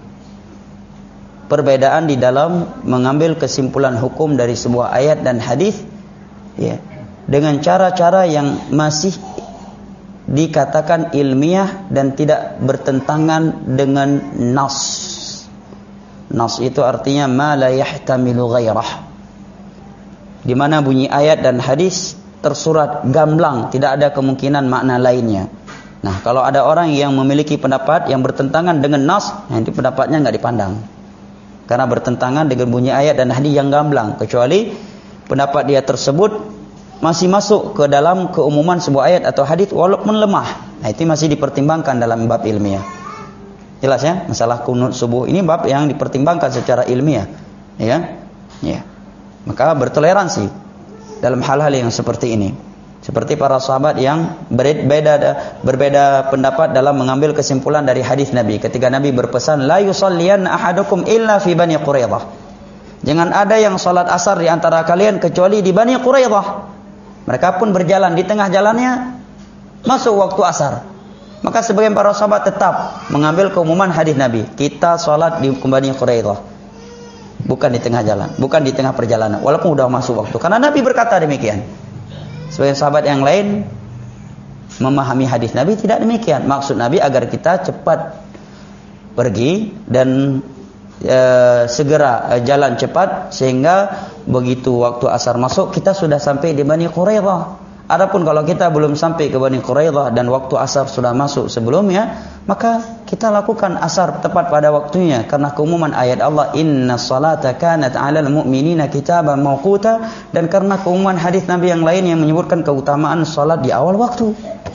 perbedaan di dalam mengambil kesimpulan hukum dari sebuah ayat dan hadis, ya, dengan cara-cara yang masih dikatakan ilmiah dan tidak bertentangan dengan nas. Nas itu artinya ma la yahtamilu ghairah, di mana bunyi ayat dan hadis tersurat gamblang, tidak ada kemungkinan makna lainnya. Nah, kalau ada orang yang memiliki pendapat yang bertentangan dengan nas, nanti pendapatnya nggak dipandang. Karena bertentangan dengan bunyi ayat dan hadis yang gamblang, kecuali pendapat dia tersebut masih masuk ke dalam keumuman sebuah ayat atau hadis walaupun lemah. Nah, itu masih dipertimbangkan dalam bab ilmiah. Jelas ya? Masalah kunut subuh ini bab yang dipertimbangkan secara ilmiah, ya. Ya. Maka bertoleransi dalam hal-hal yang seperti ini. Seperti para sahabat yang berbeda berbeda pendapat dalam mengambil kesimpulan dari hadis Nabi ketika Nabi berpesan la yusalliyanna ahadukum illa fi Bani Quraidah. Jangan ada yang salat asar di antara kalian kecuali di Bani Quraidah. Mereka pun berjalan, di tengah jalannya masuk waktu asar. Maka sebagian para sahabat tetap mengambil keumuman hadis Nabi, kita salat di Bani Quraidah, bukan di tengah jalan, bukan di tengah perjalanan, walaupun sudah masuk waktu. Karena Nabi berkata demikian. Sebagian sahabat yang lain memahami hadis Nabi tidak demikian. Maksud Nabi agar kita cepat pergi dan e, segera e, jalan cepat, sehingga begitu waktu asar masuk kita sudah sampai di Bani Quraidah. Adapun kalau kita belum sampai ke Bani Quraidah dan waktu asar sudah masuk sebelumnya, maka kita lakukan asar tepat pada waktunya, karena keumuman ayat Allah inna salata kanat 'alal mu'minina kitaban mawquta, dan karena keumuman hadis Nabi yang lain yang menyebutkan keutamaan salat di awal waktu.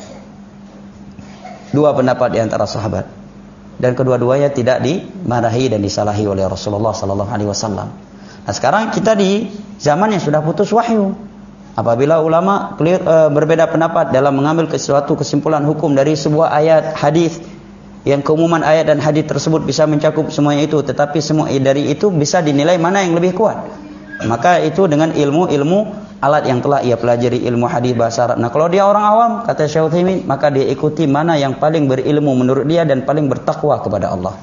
Dua pendapat di antara sahabat, dan kedua-duanya tidak dimarahi dan disalahi oleh Rasulullah sallallahu alaihi wasallam. Nah, sekarang kita di zaman yang sudah putus wahyu. Apabila ulama clear, e, berbeda pendapat dalam mengambil sesuatu kesimpulan hukum dari sebuah ayat hadis, yang keumuman ayat dan hadis tersebut bisa mencakup semuanya itu, tetapi semua dari itu bisa dinilai mana yang lebih kuat, maka itu dengan ilmu-ilmu alat yang telah ia pelajari, ilmu hadis bahasa Arab. Nah, kalau dia orang awam, kata Syekh Utsaimin, maka dia ikuti mana yang paling berilmu menurut dia dan paling bertakwa kepada Allah.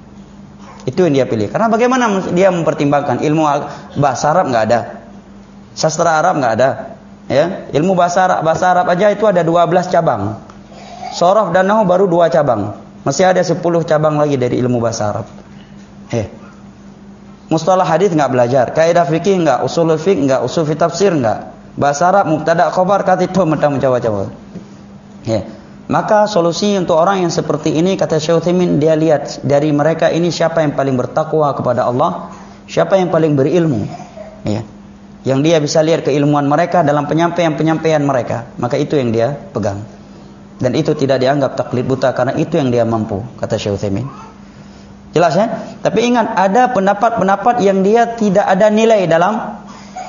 Itu yang dia pilih. Karena bagaimana dia mempertimbangkan ilmu bahasa Arab nggak ada, sastra Arab nggak ada, ya. Ilmu bahasa Arab, bahasa Arab aja itu ada dua belas cabang. Shorof dan nahwu baru dua cabang. Masih ada sepuluh cabang lagi dari ilmu bahasa Arab. Eh. Mustalah hadis nggak belajar, kaidah fikih nggak, usul fiqh nggak, usul fi tafsir nggak. Bahasa Arab mubtada khabar kata itu mentang mencoba-coba. Ya. Maka solusi untuk orang yang seperti ini, kata Syekh Utsaimin, dia lihat dari mereka ini siapa yang paling bertakwa kepada Allah, siapa yang paling berilmu. Ya. Yang dia bisa lihat keilmuan mereka dalam penyampaian-penyampaian mereka, maka itu yang dia pegang. Dan itu tidak dianggap taklid buta, karena itu yang dia mampu, kata Syekh Utsaimin. Jelas ya? Tapi ingat, ada pendapat-pendapat yang dia tidak ada nilai dalam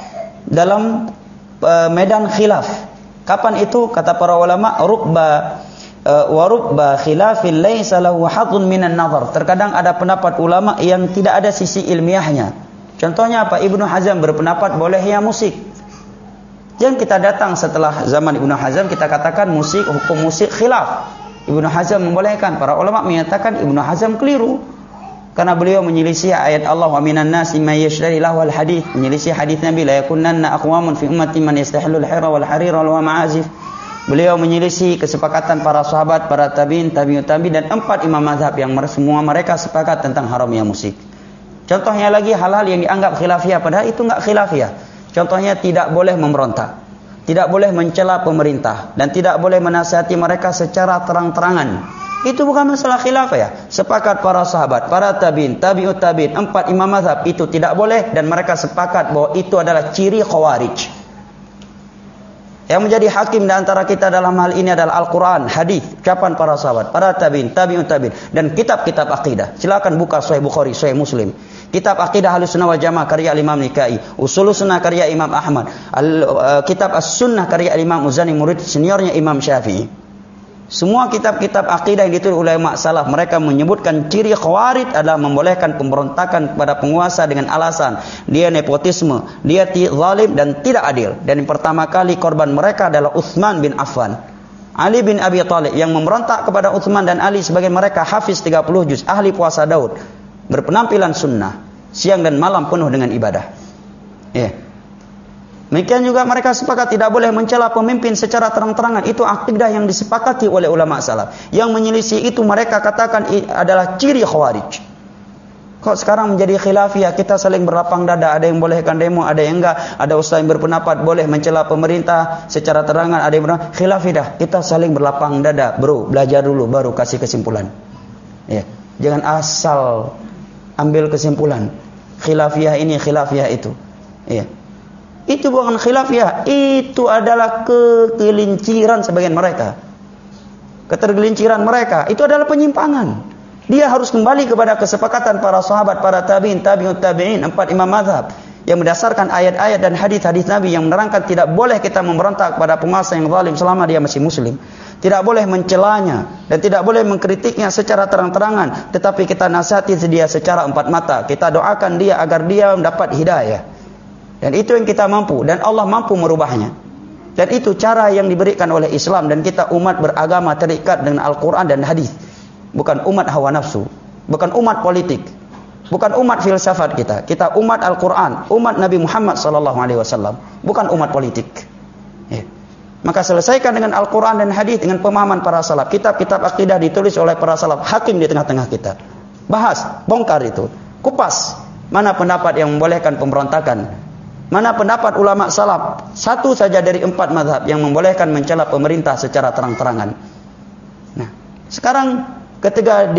dalam uh, medan khilaf. Kapan itu? Kata para ulama, rubba uh, wa rubba khilafin laisa lahu hadun minan nazar. Terkadang ada pendapat ulama yang tidak ada sisi ilmiahnya. Contohnya apa? Ibnu Hazm berpendapat bolehnya musik. Yang kita datang setelah zaman Ibnu Hazm, kita katakan musik, hukum musik khilaf. Ibnu Hazm membolehkan. Para ulama menyatakan Ibnu Hazm keliru, karena beliau menyelisih ayat Allah wa minan nasi may yashtari lahwal hadits, menyelisih hadis Nabi la yakunanna aqwamun fi ummati man yastahillul hira wal harira wal ma'azif. Beliau menyelisih kesepakatan para sahabat, para tabi'in, tabi'ut tabi'in, dan empat imam mazhab yang semua mereka sepakat tentang haramnya musik. Contohnya lagi hal-hal yang dianggap khilafiyah, padahal itu enggak khilafiyah. Contohnya tidak boleh memberontak, tidak boleh mencela pemerintah, dan tidak boleh menasihati mereka secara terang-terangan. Itu bukan masalah khilafiyah. Sepakat para sahabat, para tabi'in, tabi'ut tabi'in, empat imam mazhab itu tidak boleh, dan mereka sepakat bahwa itu adalah ciri khawarij. Yang menjadi hakim di antara kita dalam hal ini adalah Al-Quran, hadis, ucapan para sahabat, para tabi'in, tabi'ut tabi'in, dan kitab-kitab akidah. Silakan buka Sahih Bukhari, Sahih Muslim. Kitab akidah Ahlussunnah wal Jamaah karya Imam Nikai, Ushulus Sunnah karya Imam Ahmad, Al, uh, kitab As-Sunnah karya Imam Muzani, murid seniornya Imam Syafi'i. Semua kitab-kitab akidah yang ditulis oleh ulama salaf, mereka menyebutkan ciri khawarij adalah membolehkan pemberontakan kepada penguasa dengan alasan dia nepotisme, dia zalim dan tidak adil. Dan yang pertama kali korban mereka adalah Utsman bin Affan, Ali bin Abi Thalib yang memberontak kepada Utsman dan Ali sebagai mereka hafiz tiga puluh juz, ahli puasa Daud, berpenampilan sunnah, siang dan malam penuh dengan ibadah. Ya. Yeah. Demikian juga mereka sepakat tidak boleh mencela pemimpin secara terang-terangan. Itu akidah yang disepakati oleh ulama salaf. Yang menyelisih itu mereka katakan adalah ciri khawarij. Kok sekarang menjadi khilafiyah, kita saling berlapang dada, ada yang bolehkan demo, ada yang enggak, ada ustaz yang berpendapat boleh mencela pemerintah secara terangan, ada yang berpendapat khilafiyah. Kita saling berlapang dada, bro, belajar dulu baru kasih kesimpulan. Ya, jangan asal ambil kesimpulan. Khilafiyah ini, khilafiyah itu. Ya. Itu bukan khilafiyah, itu adalah kegelinciran sebagian mereka. Ketergelinciran mereka, itu adalah penyimpangan. Dia harus kembali kepada kesepakatan para sahabat, para tabi'in, tabi'ut tabi'in, empat imam mazhab, yang berdasarkan ayat-ayat dan hadis-hadis Nabi yang menerangkan tidak boleh kita memberontak kepada penguasa yang zalim selama dia masih muslim. Tidak boleh mencelanya dan tidak boleh mengkritiknya secara terang-terangan, tetapi kita nasihati dia secara empat mata. Kita doakan dia agar dia mendapat hidayah. Dan itu yang kita mampu, dan Allah mampu merubahnya. Dan itu cara yang diberikan oleh Islam, dan kita umat beragama terikat dengan Al-Quran dan hadis. Bukan umat hawa nafsu, bukan umat politik, bukan umat filsafat kita. Kita umat Al-Quran, umat Nabi Muhammad sallallahu alaihi wasallam, bukan umat politik. Ya. Maka selesaikan dengan Al-Quran dan hadis, dengan pemahaman para salaf. Kitab-kitab akidah ditulis oleh para salaf, hakim di tengah-tengah kita. Bahas, bongkar itu, kupas. Mana pendapat yang membolehkan pemberontakan? Mana pendapat ulama salaf? Satu saja dari empat mazhab yang membolehkan mencela pemerintah secara terang-terangan. Nah, sekarang ketika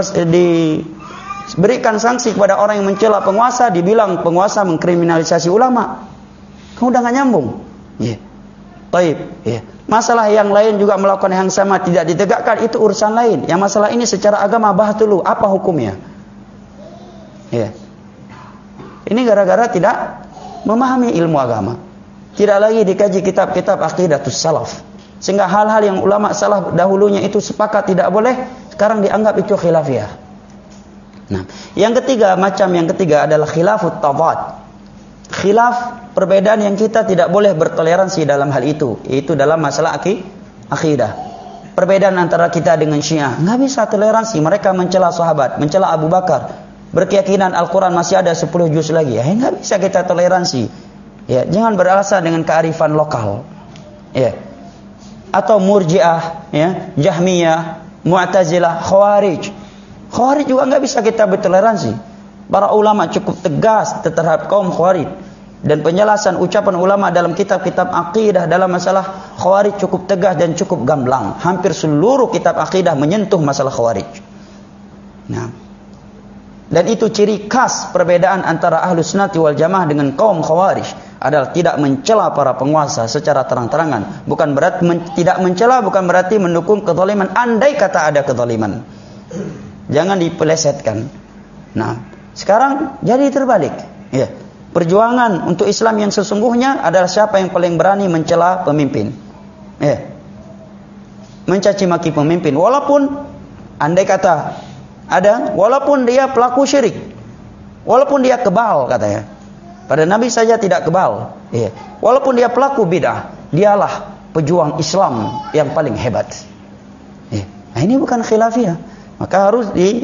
diberikan sanksi kepada orang yang mencela penguasa, dibilang penguasa mengkriminalisasi ulama. Kamu udah nggak nyambung. Iya. Yeah. Baik. Yeah. Masalah yang lain juga melakukan yang sama tidak ditegakkan, itu urusan lain. Yang masalah ini secara agama bahas dulu apa hukumnya. Iya. Yeah. Ini gara-gara tidak memahami ilmu agama. Tidak lagi dikaji kitab-kitab aqidatus salaf. Sehingga hal-hal yang ulama salaf dahulunya itu sepakat tidak boleh, sekarang dianggap itu khilafiyah. Nah, yang ketiga, macam yang ketiga adalah khilafut tadad. Khilaf, perbedaan yang kita tidak boleh bertoleransi dalam hal itu, yaitu dalam masalah akidah. Perbedaan antara kita dengan Syiah, enggak bisa toleransi. Mereka mencela sahabat, mencela Abu Bakar, berkeyakinan Al-Quran masih ada sepuluh juz lagi. Ya, enggak bisa kita toleransi. Ya, jangan beralasan dengan kearifan lokal. Ya. Atau Murji'ah, ya, Jahmiyah, Mu'tazilah, Khawarij. Khawarij juga enggak bisa kita bertoleransi. Para ulama cukup tegas terhadap kaum Khawarij, dan penjelasan ucapan ulama dalam kitab-kitab akidah dalam masalah Khawarij cukup tegas dan cukup gamblang. Hampir seluruh kitab akidah menyentuh masalah Khawarij. Nah, dan itu ciri khas perbedaan antara Ahlus Sunnah wal Jamaah dengan kaum Khawarij adalah tidak mencela para penguasa secara terang-terangan. Bukan berarti men, tidak mencela bukan berarti mendukung kezaliman, andai kata ada kezaliman. Jangan dipelesetkan. Nah, sekarang jadi terbalik. Ya. Perjuangan untuk Islam yang sesungguhnya adalah siapa yang paling berani mencela pemimpin. Ya. Mencaci maki pemimpin walaupun andai kata ada, walaupun dia pelaku syirik, walaupun dia kebal katanya. Pada Nabi saja tidak kebal. Ya. Walaupun dia pelaku bid'ah, dialah pejuang Islam yang paling hebat. Ya. Nah, ini bukan khilafiyah. Maka harus di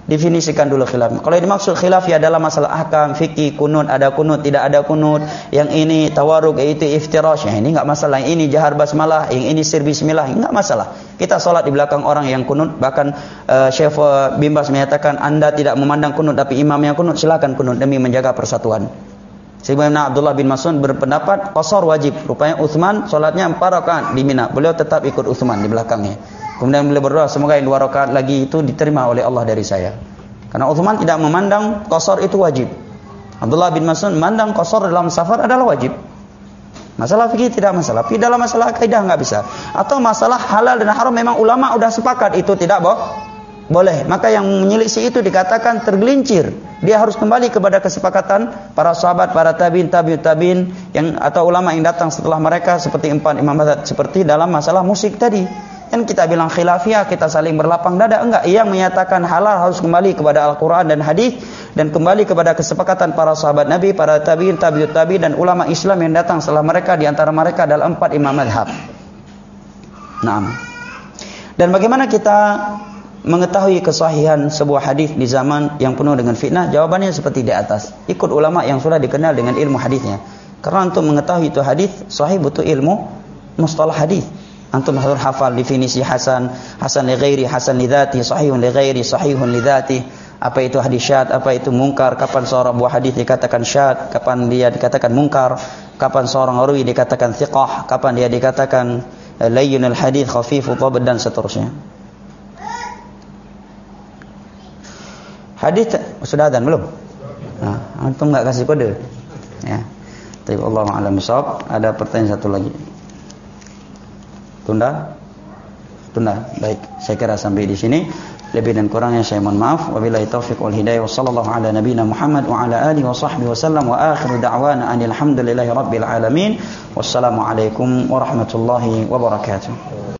Definisikan dulu khilaf. Kalau yang dimaksud khilaf ya adalah masalah ahkam, fikih, kunut, ada kunut, tidak ada kunut. Yang ini tawarruk, itu iftirash. Ya, ini enggak masalah. Yang ini jahar basmalah, yang ini sir bismillah, enggak masalah. Kita salat di belakang orang yang kunut, bahkan uh, Syekh bin Baz menyatakan Anda tidak memandang kunut tapi imam yang kunut, silakan kunut demi menjaga persatuan. Sebagaimana Abdullah bin Mas'ud berpendapat qasar wajib. Rupanya Utsman salatnya empat rakaat di Mina. Beliau tetap ikut Utsman di belakangnya. Kemudian beliau berdoa, semoga yang dua rakaat lagi itu diterima oleh Allah dari saya. Karena Utsman tidak memandang qasar itu wajib. Abdullah bin Mas'ud memandang qasar dalam safar adalah wajib. Masalah fikih tidak masalah. Tapi dalam masalah kaidah enggak bisa. Atau masalah halal dan haram memang ulama sudah sepakat itu tidak boh, boleh. Maka yang menyelisih itu dikatakan tergelincir. Dia harus kembali kepada kesepakatan para sahabat, para tabi'in, tabi'ut tabi'in yang atau ulama yang datang setelah mereka seperti empat imam mazhab, seperti dalam masalah musik tadi. Yang kita bilang khilafiyah, kita saling berlapang dada, enggak. Yang menyatakan halal harus kembali kepada Al-Quran dan hadis dan kembali kepada kesepakatan para sahabat Nabi, para tabi'in, tabi'ut tabi'in dan ulama Islam yang datang setelah mereka, di antara mereka adalah empat imam mazhab. Naam. Dan bagaimana kita mengetahui kesahihan sebuah hadis di zaman yang penuh dengan fitnah? Jawabannya seperti di atas. Ikut ulama yang sudah dikenal dengan ilmu hadisnya. Karena untuk mengetahui itu hadis sahih butuh ilmu mustalah hadis. Antum harus hafal definisi hasan, hasan li ghairi, hasan li dzati, sahihun li ghairi, sahihun li dzati. Apa itu hadis syad, apa itu mungkar, kapan seorang buah hadis dikatakan syad, kapan dia dikatakan mungkar, kapan seorang rawi dikatakan thiqah, kapan dia dikatakan layyinul hadis, khafifu dhabd dan seterusnya. Hadis sudah adzan belum? Nah, antum enggak kasih kode. Ya. Tapi Allahu a'lam bishawab. Ada pertanyaan satu lagi. Tunda? Tunda. Baik, saya kira sampai di sini. Lebih dan kurangnya saya mohon maaf. Wabillahi taufiq wal hidayah. Wassallallahu ala nabiyyina Muhammad wa ala alihi wa sahbihi wasallam wa akhiru da'wana anil hamdulillahi rabbil alamin. Wassalamu alaikum warahmatullahi wabarakatuh.